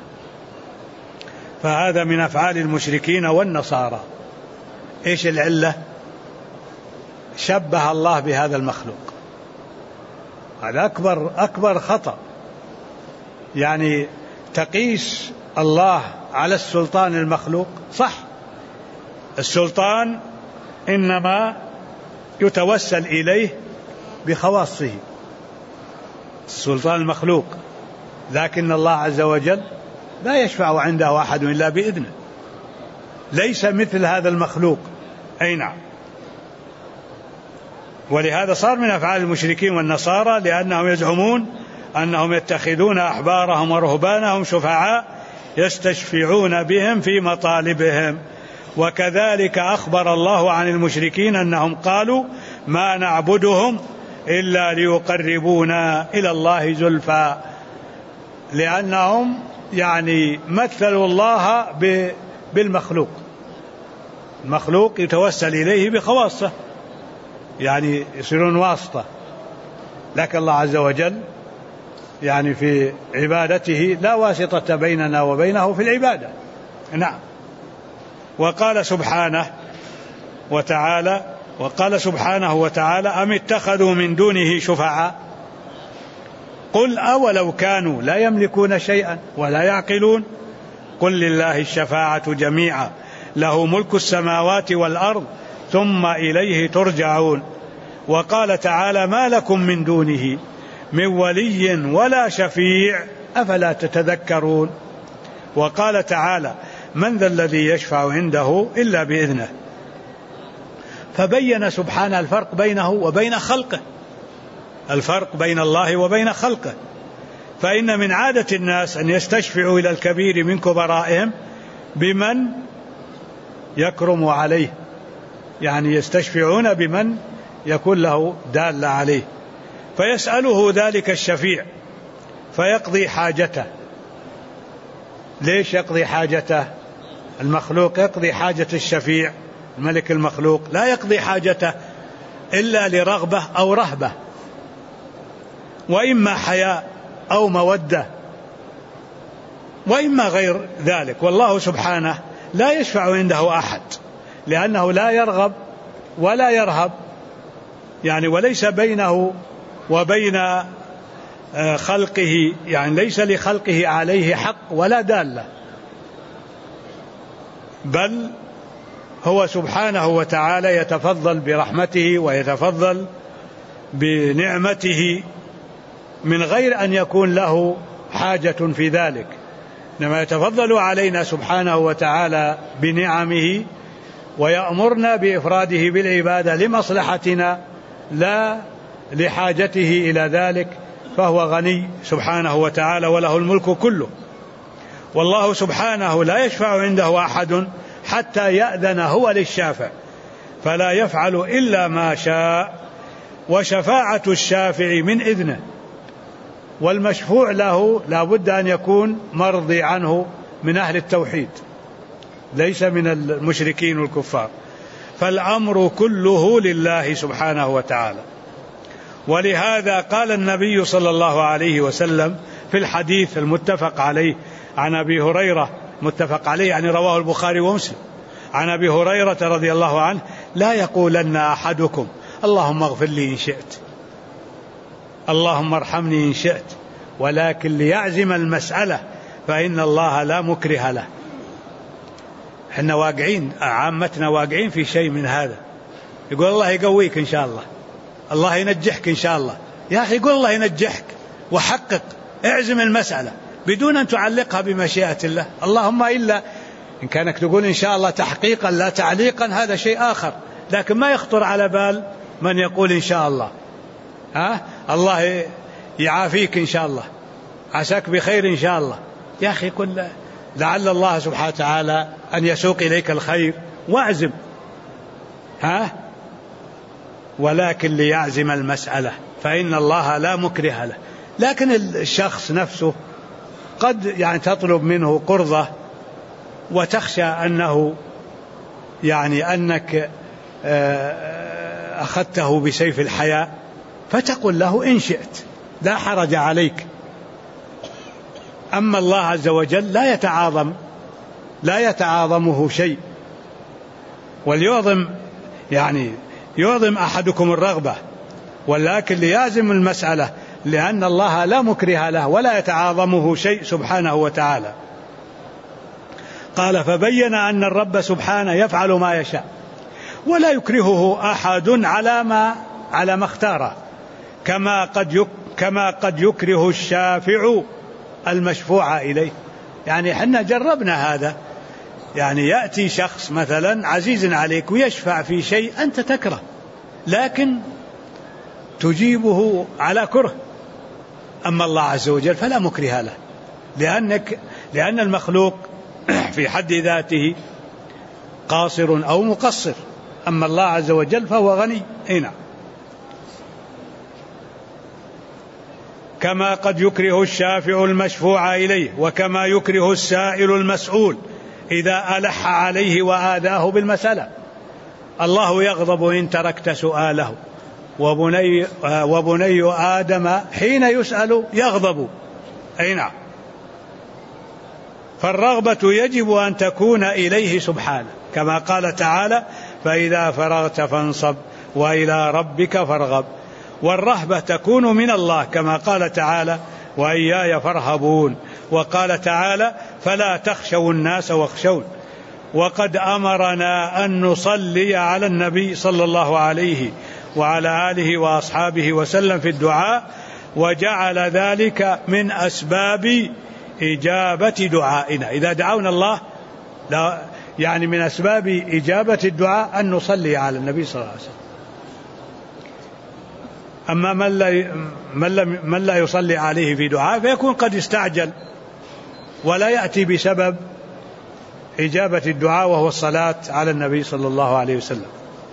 فهذا من أفعال المشركين والنصارى. إيش العلة؟ شبه الله بهذا المخلوق. هذا أكبر خطأ. يعني تقيس الله على السلطان المخلوق. صح، السلطان إنما يتوسل إليه بخواصه، السلطان المخلوق، لكن الله عز وجل لا يشفع عنده أحد إلا بإذنه، ليس مثل هذا المخلوق. أي نعم. ولهذا صار من أفعال المشركين والنصارى لأنهم يزعمون أنهم يتخذون أحبارهم ورهبانهم شفعاء يستشفعون بهم في مطالبهم. وكذلك أخبر الله عن المشركين أنهم قالوا ما نعبدهم إلا ليقربونا إلى الله زلفى، لأنهم يعني مثلوا الله بالمخلوق، المخلوق يتوسل إليه بخواصه، يعني يصيرون واسطة، لكن الله عز وجل يعني في عبادته لا واسطة بيننا وبينه في العبادة. نعم. وقال سبحانه وتعالى أم اتخذوا من دونه شفعاء قل أولو كانوا لا يملكون شيئا ولا يعقلون قل لله الشفاعة جميعا له ملك السماوات والأرض ثم إليه ترجعون. وقال تعالى ما لكم من دونه من ولي ولا شفيع أفلا تتذكرون. وقال تعالى من ذا الذي يشفع عنده إلا بإذنه. فبين سبحانه الفرق بينه وبين خلقه، الفرق بين الله وبين خلقه. فإن من عادة الناس أن يستشفعوا إلى الكبير من كبرائهم بمن يكرم عليه، يعني يستشفعون بمن يكون له دال عليه، فيسأله ذلك الشفيع فيقضي حاجته. ليش يقضي حاجته؟ المخلوق يقضي حاجة الشفيع، الملك المخلوق لا يقضي حاجته إلا لرغبة أو رهبة، وإما حياء أو مودة، وإما غير ذلك. والله سبحانه لا يشفع عنده أحد لأنه لا يرغب ولا يرهب، يعني وليس بينه وبين خلقه، يعني ليس لخلقه عليه حق ولا دالة، بل هو سبحانه وتعالى يتفضل برحمته ويتفضل بنعمته من غير أن يكون له حاجة في ذلك، إنما يتفضل علينا سبحانه وتعالى بنعمه ويأمرنا بإفراده بالعبادة لمصلحتنا لا لحاجته إلى ذلك، فهو غني سبحانه وتعالى وله الملك كله. والله سبحانه لا يشفع عنده أحد حتى يأذن هو للشافع، فلا يفعل إلا ما شاء، وشفاعة الشافع من إذنه، والمشفوع له لا بد أن يكون مرضي عنه من أهل التوحيد، ليس من المشركين والكفار. فالأمر كله لله سبحانه وتعالى. ولهذا قال النبي صلى الله عليه وسلم في الحديث المتفق عليه عن أبي هريرة، متفق عليه يعني رواه البخاري ومسلم، عن أبي هريرة رضي الله عنه لا يقولن أحدكم اللهم اغفر لي إن شئت، اللهم ارحمني إن شئت، ولكن ليعزم المسألة فإن الله لا مكره له. احنا واقعين، عامتنا واقعين في شيء من هذا، يقول الله يقويك إن شاء الله، الله ينجحك إن شاء الله. يا أخي قل الله ينجحك وحقق، اعزم المسألة بدون أن تعلقها بمشيئة الله، اللهم إلا إن كانك تقول إن شاء الله تحقيقا لا تعليقا هذا شيء آخر، لكن ما يخطر على بال من يقول إن شاء الله الله يعافيك إن شاء الله، عساك بخير إن شاء الله. يا أخي قل لعل الله سبحانه وتعالى أن يسوق إليك الخير واعزم، ولكن ليعزم المسألة فإن الله لا مكره له. لكن الشخص نفسه وقد يعني تطلب منه قرضة وتخشى أنه يعني أنك أخذته بسيف الحياء، فتقول له إن شئت لا حرج عليك. أما الله عز وجل لا يتعاظمه شيء. وليعظم يعني يعظم أحدكم الرغبة، ولكن ليازم المسألة، لأن الله لا مكره له ولا يتعاظمه شيء سبحانه وتعالى. قال فبين أن الرب سبحانه يفعل ما يشاء ولا يكرهه أحد على ما اختاره، كما قد يكره الشافع المشفوع إليه. يعني حنا جربنا هذا، يعني يأتي شخص مثلا عزيز عليك ويشفع في شيء أنت تكره، لكن تجيبه على كره. أما الله عز وجل فلا مكره له، لأن المخلوق في حد ذاته قاصر أو مقصر، أما الله عز وجل فهو غني. هنا كما قد يكره الشافع المشفوع إليه، وكما يكره السائل المسؤول إذا ألح عليه وآذاه بالمسألة. الله يغضب إن تركت سؤاله، وبني آدم حين يسأل يغضب. أي نعم. فالرغبة يجب أن تكون إليه سبحانه، كما قال تعالى فإذا فرغت فانصب وإلى ربك فارغب. والرهبة تكون من الله، كما قال تعالى وإياي فارهبون. وقال تعالى فلا تخشوا الناس واخشون. وقد أمرنا أن نصلي على النبي صلى الله عليه وعلى آله وأصحابه وسلم في الدعاء، وجعل ذلك من أسباب إجابة دعائنا. إذا دعونا الله يعني من أسباب إجابة الدعاء أن نصلي على النبي صلى الله عليه وسلم. أما من لا يصلي عليه في دعاء فيكون قد استعجل ولا يأتي بسبب إجابة الدعاء، وهو الصلاة على النبي صلى الله عليه وسلم.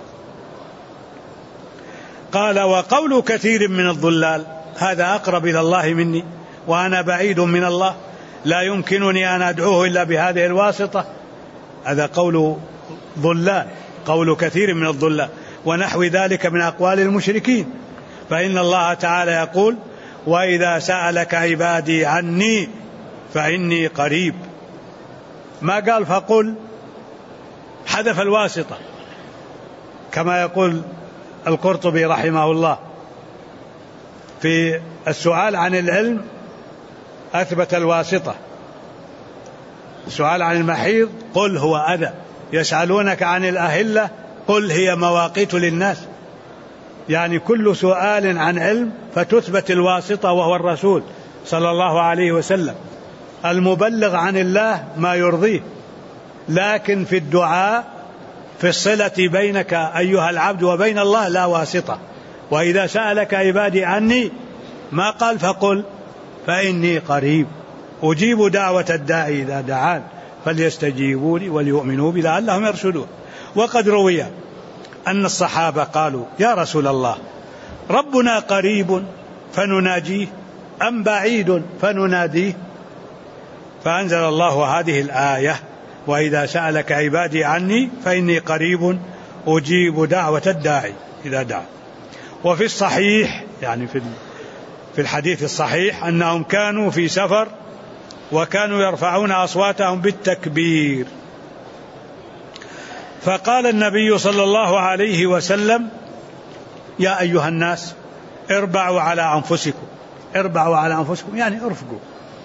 قال وقول كثير من الضلال، هذا أقرب إلى الله مني وأنا بعيد من الله، لا يمكنني أن أدعوه إلا بهذه الواسطة. هذا قول ضلال، قول كثير من الضلال، ونحو ذلك من أقوال المشركين. فإن الله تعالى يقول وإذا سألك عبادي عني فإني قريب. ما قال فقل، حذف الواسطة، كما يقول القرطبي رحمه الله في السؤال عن العلم أثبت الواسطة. السؤال عن المحيض قل هو أذى، يسألونك عن الأهلة قل هي مواقيت للناس. يعني كل سؤال عن علم فتثبت الواسطة وهو الرسول صلى الله عليه وسلم المبلغ عن الله ما يرضيه. لكن في الدعاء في الصلة بينك أيها العبد وبين الله لا واسطة. وإذا سألك عبادي عني ما قال فقل فإني قريب أجيب دعوة الداعي إذا دعان فليستجيبوا لي وليؤمنوا بي لعلهم يرشدون. وقد روي أن الصحابة قالوا يا رسول الله ربنا قريب فنناجيه أم بعيد فنناديه؟ فأنزل الله هذه الآية وإذا سألك عبادي عني فإني قريب أجيب دعوة الداعي إذا دعا. وفي الصحيح يعني في الحديث الصحيح أنهم كانوا في سفر وكانوا يرفعون أصواتهم بالتكبير، فقال النبي صلى الله عليه وسلم يا أيها الناس اربعوا على أنفسكم. اربعوا على أنفسكم يعني ارفقوا،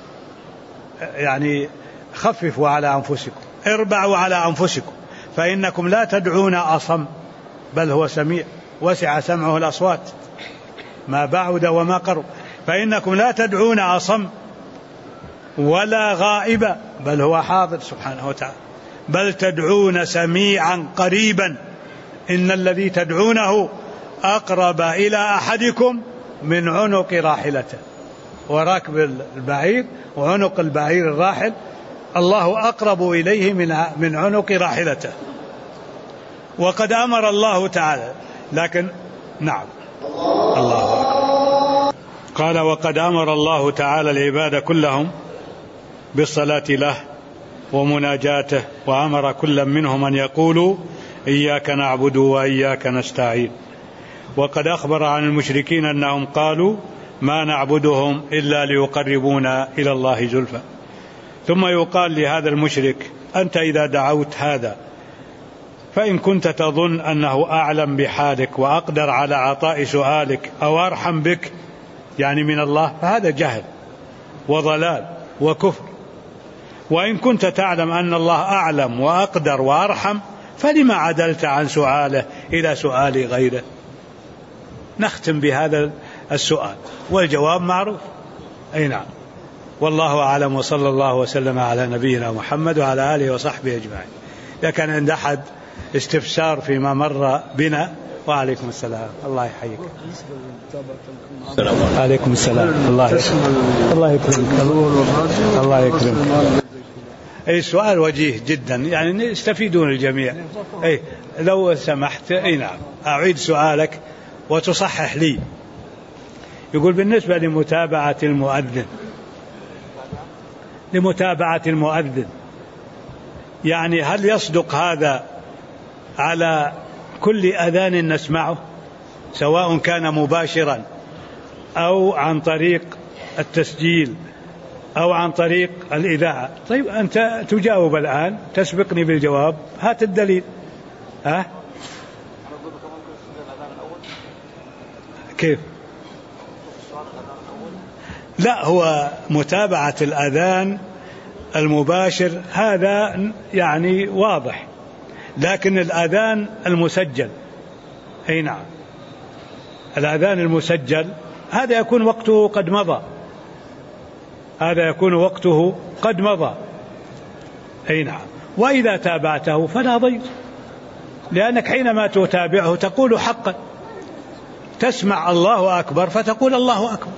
يعني خففوا على أنفسكم. اربعوا على أنفسكم فإنكم لا تدعون أصم بل هو سميع وسع سمعه الأصوات ما بعد وما قرب. فإنكم لا تدعون أصم ولا غائبا بل هو حاضر سبحانه وتعالى، بل تدعون سميعا قريبا. إن الذي تدعونه أقرب إلى أحدكم من عنق راحلته. وراكب البعير وعنق البعير الراحل الله أقرب إليه من عنق راحلته. وقد أمر الله تعالى، لكن نعم الله أكبر. قال وقد أمر الله تعالى العباد كلهم بالصلاة له ومناجاته، وأمر كل منهم أن يقولوا إياك نعبد وإياك نستعين. وقد أخبر عن المشركين أنهم قالوا ما نعبدهم إلا ليقربونا إلى الله زلفى. ثم يقال لهذا المشرك أنت إذا دعوت هذا فإن كنت تظن أنه أعلم بحالك وأقدر على عطاء سؤالك أو أرحم بك يعني من الله، فهذا جهل وضلال وكفر. وإن كنت تعلم أن الله أعلم وأقدر وأرحم فلما عدلت عن سؤاله إلى سؤال غيره؟ نختم بهذا السؤال والجواب معروف. أي نعم. والله أعلم، وصلى الله وسلم على نبينا محمد وعلى آله وصحبه أجمعين. إذا كان عند أحد استفسار فيما مر بنا. وعليكم السلام. الله يحييك. عليكم السلام. الله يكرمك. الله يكرمك. أي سؤال وجيه جدا، يعني يستفيدون الجميع. أي لو سمحت. أي نعم، أعيد سؤالك وتصحح لي. يقول بالنسبة لمتابعة المؤذن، يعني هل يصدق هذا على كل أذان نسمعه سواء كان مباشرا أو عن طريق التسجيل أو عن طريق الإذاعة؟ طيب أنت تجاوب الآن، تسبقني بالجواب، هات الدليل. كيف؟ لا، هو متابعة الأذان المباشر هذا يعني واضح، لكن الأذان المسجل، أي نعم، الأذان المسجل هذا يكون وقته قد مضى. أي نعم. وإذا تابعته فلا ضير، لأنك حينما تتابعه تقول حقا، تسمع الله أكبر فتقول الله أكبر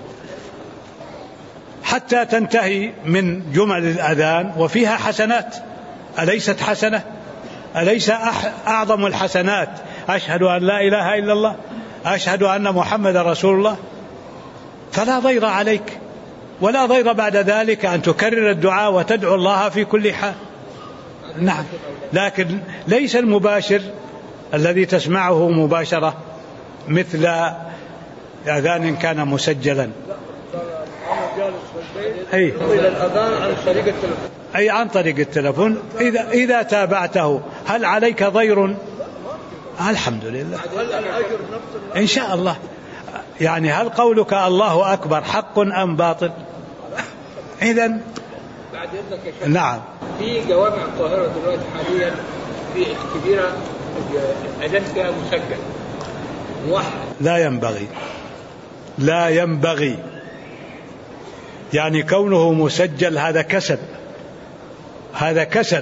حتى تنتهي من جمل الأذان وفيها حسنات. أليست حسنة؟ أليس أعظم الحسنات أشهد أن لا إله إلا الله، أشهد أن محمد رسول الله؟ فلا ضير عليك، ولا ضير بعد ذلك أن تكرر الدعاء وتدعو الله في كل حال. نعم، لكن ليس المباشر الذي تسمعه مباشرة مثل أذان كان مسجلا. أي عن طريق التلفون. إذا تابعته هل عليك ضير؟ الحمد لله إن شاء الله. يعني هل قولك الله أكبر حق أم باطل؟ إذن نعم. في جوامع القاهرة دلوقتي حاليا في كبيرة أذان فيها مسجل موحد. لا ينبغي، يعني كونه مسجل هذا كسل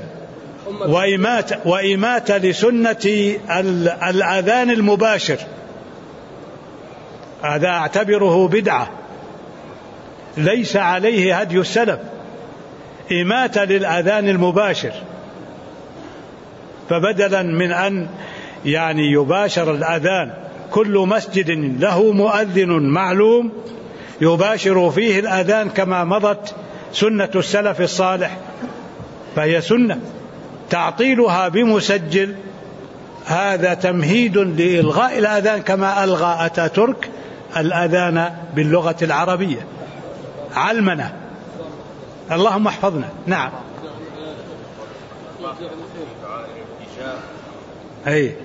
وإماتة لسنة الأذان المباشر. هذا أعتبره بدعة ليس عليه هدي السلف، إماتة للأذان المباشر. فبدلا من أن يعني يباشر الأذان كل مسجد له مؤذن معلوم يباشر فيه الأذان كما مضت سنة السلف الصالح، فهي سنة. تعطيلها بمسجل هذا تمهيد لإلغاء الأذان كما ألغى أتاتورك الأذان باللغة العربية علمنا. اللهم احفظنا. نعم. أي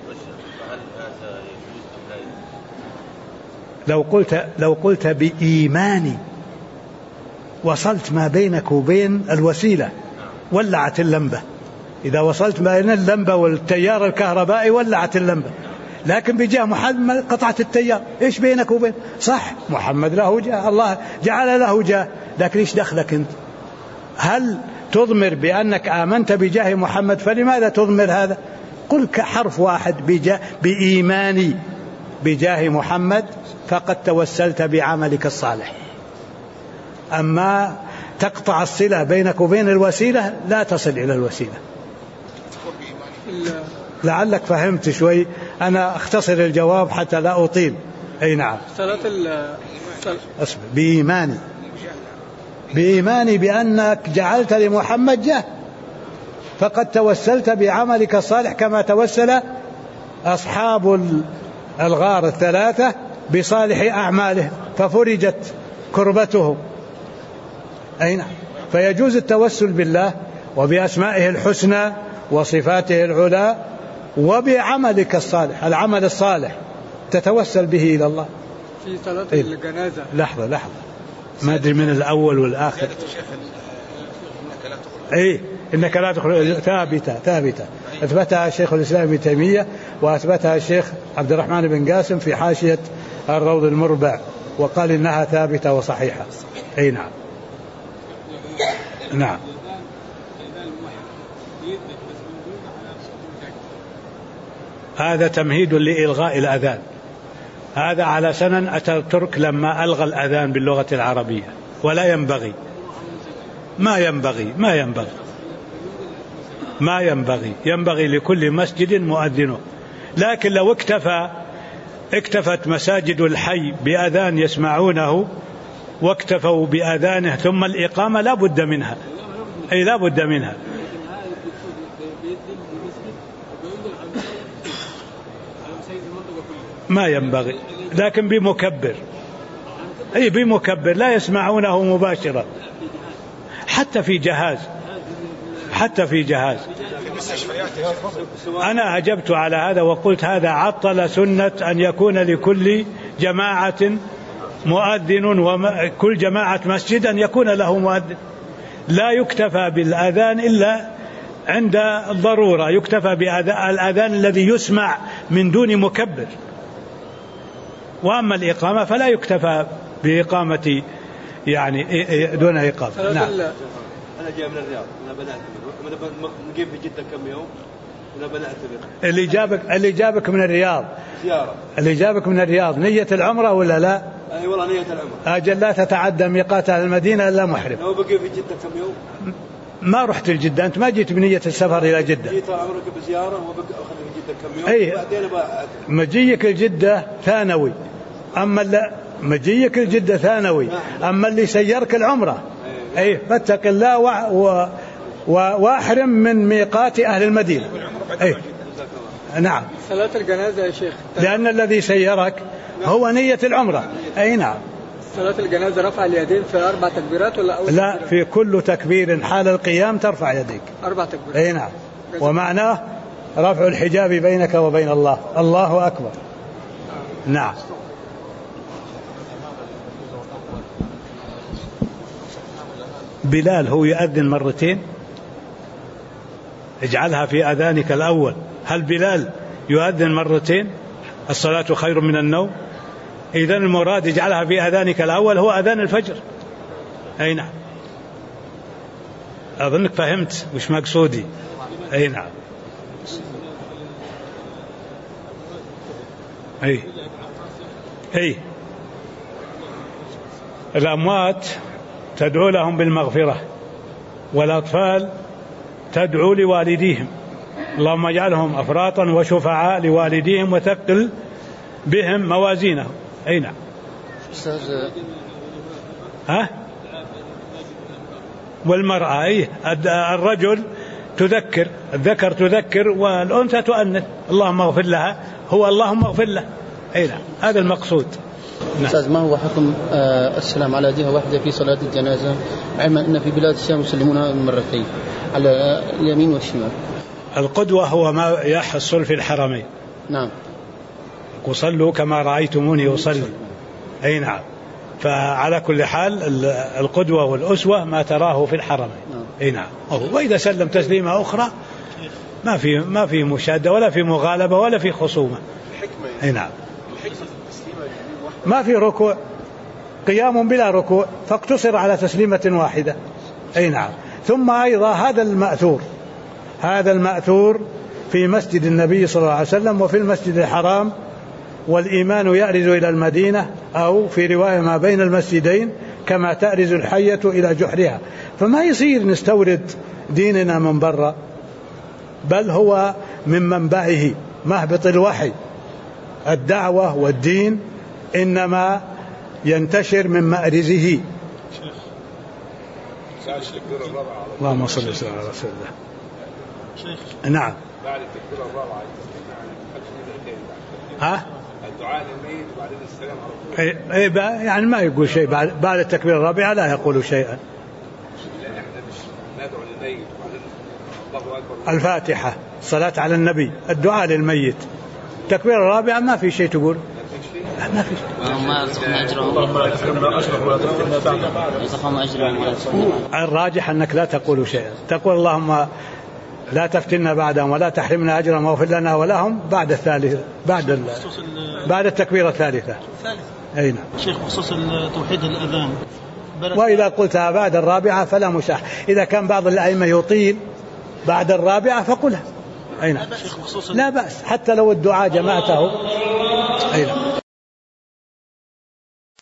لو قلت بإيماني وصلت ما بينك وبين الوسيلة ولعت اللمبة. إذا وصلت ما بين اللمبة والتيار الكهربائي ولعت اللمبة، لكن بجاه محمد قطعت التيار. إيش بينك وبين؟ صح، محمد له جاه، الله جعل له جاه، لكن إيش دخلك أنت؟ هل تضمر بأنك آمنت بجاه محمد؟ فلماذا تضمر هذا؟ قل كحرف واحد بإيماني بجاه محمد فقد توسلت بعملك الصالح. أما تقطع الصلة بينك وبين الوسيلة لا تصل إلى الوسيلة. لعلك فهمت شوي، أنا أختصر الجواب حتى لا أطيل. أي نعم. صلاة بإيماني بإيماني بأنك جعلت لمحمد جاه، فقد توسلت بعملك الصالح كما توسل أصحاب الغار الثلاثة بصالح أعمالهم ففرجت كربتهم. أي نعم. فيجوز التوسل بالله وبأسمائه الحسنى وصفاته العلى وبعملك الصالح، العمل الصالح تتوسل به إلى الله. في صلاة الجنازة لحظة ما أدري من الأول والآخر. إنك لا تخرج ثابتة أثبتها شيخ الإسلام ابن تيمية وأثبتها الشيخ عبد الرحمن بن قاسم في حاشية الروض المربع، وقال إنها ثابتة وصحيحة. أي نعم. نعم. هذا تمهيد لإلغاء الأذان، هذا على سنن أتى الترك لما ألغى الأذان باللغة العربية، ولا ينبغي، ما ينبغي لكل مسجد مؤذنه. لكن لو اكتفت مساجد الحي بأذان يسمعونه واكتفوا بأذانه ثم الإقامة لا بد منها، ما ينبغي، لكن بمكبر لا يسمعونه مباشرة، حتى في جهاز. أنا أجبت على هذا وقلت هذا عطل سنة أن يكون لكل جماعة مؤذن وكل جماعة مسجد أن يكون له مؤذن. لا يكتفى بالأذان إلا عند الضرورة، يكتفى بالأذان الذي يسمع من دون مكبر. وأما الإقامة فلا يكتفى بإقامة يعني دون إقامة. نعم. أنا جاي من الرياض، أنا بنعتبر نقيم في جدة كم يوم، أنا بنعتبر اللي جابك من الرياض زيارة، اللي جابك من الرياض نية العمرة ولا لا؟ أي والله نية العمرة. أجل لا تتعدى ميقات أهل المدينة إلا محرم. لو بقي في جدة كم يوم؟ ما رحت الجدة، أنت ما جيت بنية السفر إلى جدة. جيت عمرك بزيارة وبقي أخذ في جدة كم يوم. أي مجيك الجدة ثانوي، أما اللي سيرك العمرة. أي فاتق الله واحرم من ميقات أهل المدينة. أي نعم. صلاة الجنازة يا شيخ، لأن الذي سيرك هو نية العمرة. أي نعم. صلاة الجنازة رفع اليدين في 4 تكبيرات ولا أول؟ لا، في كل تكبير حال القيام ترفع يديك 4 تكبيرات. أي نعم. ومعناه رفع الحجاب بينك وبين الله. الله أكبر. نعم. بلال هو يؤذن مرتين، اجعلها في أذانك الأول. هل بلال يؤذن مرتين؟ الصلاة خير من النوم. إذن المراد اجعلها في أذانك الأول هو أذان الفجر. أي نعم. أظنك فهمت وش مقصودي. أي نعم. أي الأموات تدعو لهم بالمغفرة، والأطفال تدعو لوالديهم، اللهم اجعلهم أفراطا وشفعاء لوالديهم وثقل بهم موازينهم. أي نعم. والمرأة الرجل تذكر، الذكر تذكر والأنثى تؤنث. اللهم اغفر لها هو اللهم اغفر له. أي نعم، هذا المقصود. أستاذ، ما هو حكم السلام على جهة واحدة في صلاة الجنازة، علما أن في بلاد الشام يسلمونها مرتين على اليمين والشمال؟ القدوة هو ما يحصل في الحرمين. نعم. وصلوا كما رأيتموني أصلي. أي نعم. فعلى كل حال القدوة والأسوة ما تراه في الحرمين. أي نعم. وإذا سلم تسليمة أخرى ما في مشادة ولا في مغالبة ولا في خصومة. أي نعم. ما في ركوع، قيام بلا ركوع، فاقتصر على تسليمة واحدة. أي نعم. ثم أيضا هذا المأثور في مسجد النبي صلى الله عليه وسلم وفي المسجد الحرام، والإيمان يأرز إلى المدينة، أو في رواية ما بين المسجدين كما تأرز الحية إلى جحرها. فما يصير نستورد ديننا من برا، بل هو من منبعه مهبط الوحي. الدعوة والدين إنما ينتشر من مأرزه. اللهم صل وسلم على رسول الله. نعم. بعد التكبيرة الرابعة ها؟ الدعاء للميت وبعدين السلام على طول. يعني ما يقول شيء بعد التكبيرة الرابعة، لا يقول شيئا. لأن احنا مش ندعو للميت وبعدين الله أكبر. الفاتحة، الصلاة على النبي، الدعاء للميت، التكبيرة الرابعة ما في شيء تقول. ما في شيء. ما رزقنا أجرهم. الراجح أنك لا تقول شيئا، تقول اللهم لا تفتنا بعدهم ولا تحرمنا أجرهم واغفر لنا ولهم بعد الثالثة، بعد التكبيرة الثالثة. أي نعم. شيخ بخصوص توحيد الأذان، وإذا قلتها بعد الرابعة فلا مشاح، إذا كان بعض الأئمة يطيل بعد الرابعة فقلها. أي نعم. لا بأس، حتى لو الدعاء جماعته. أي نعم.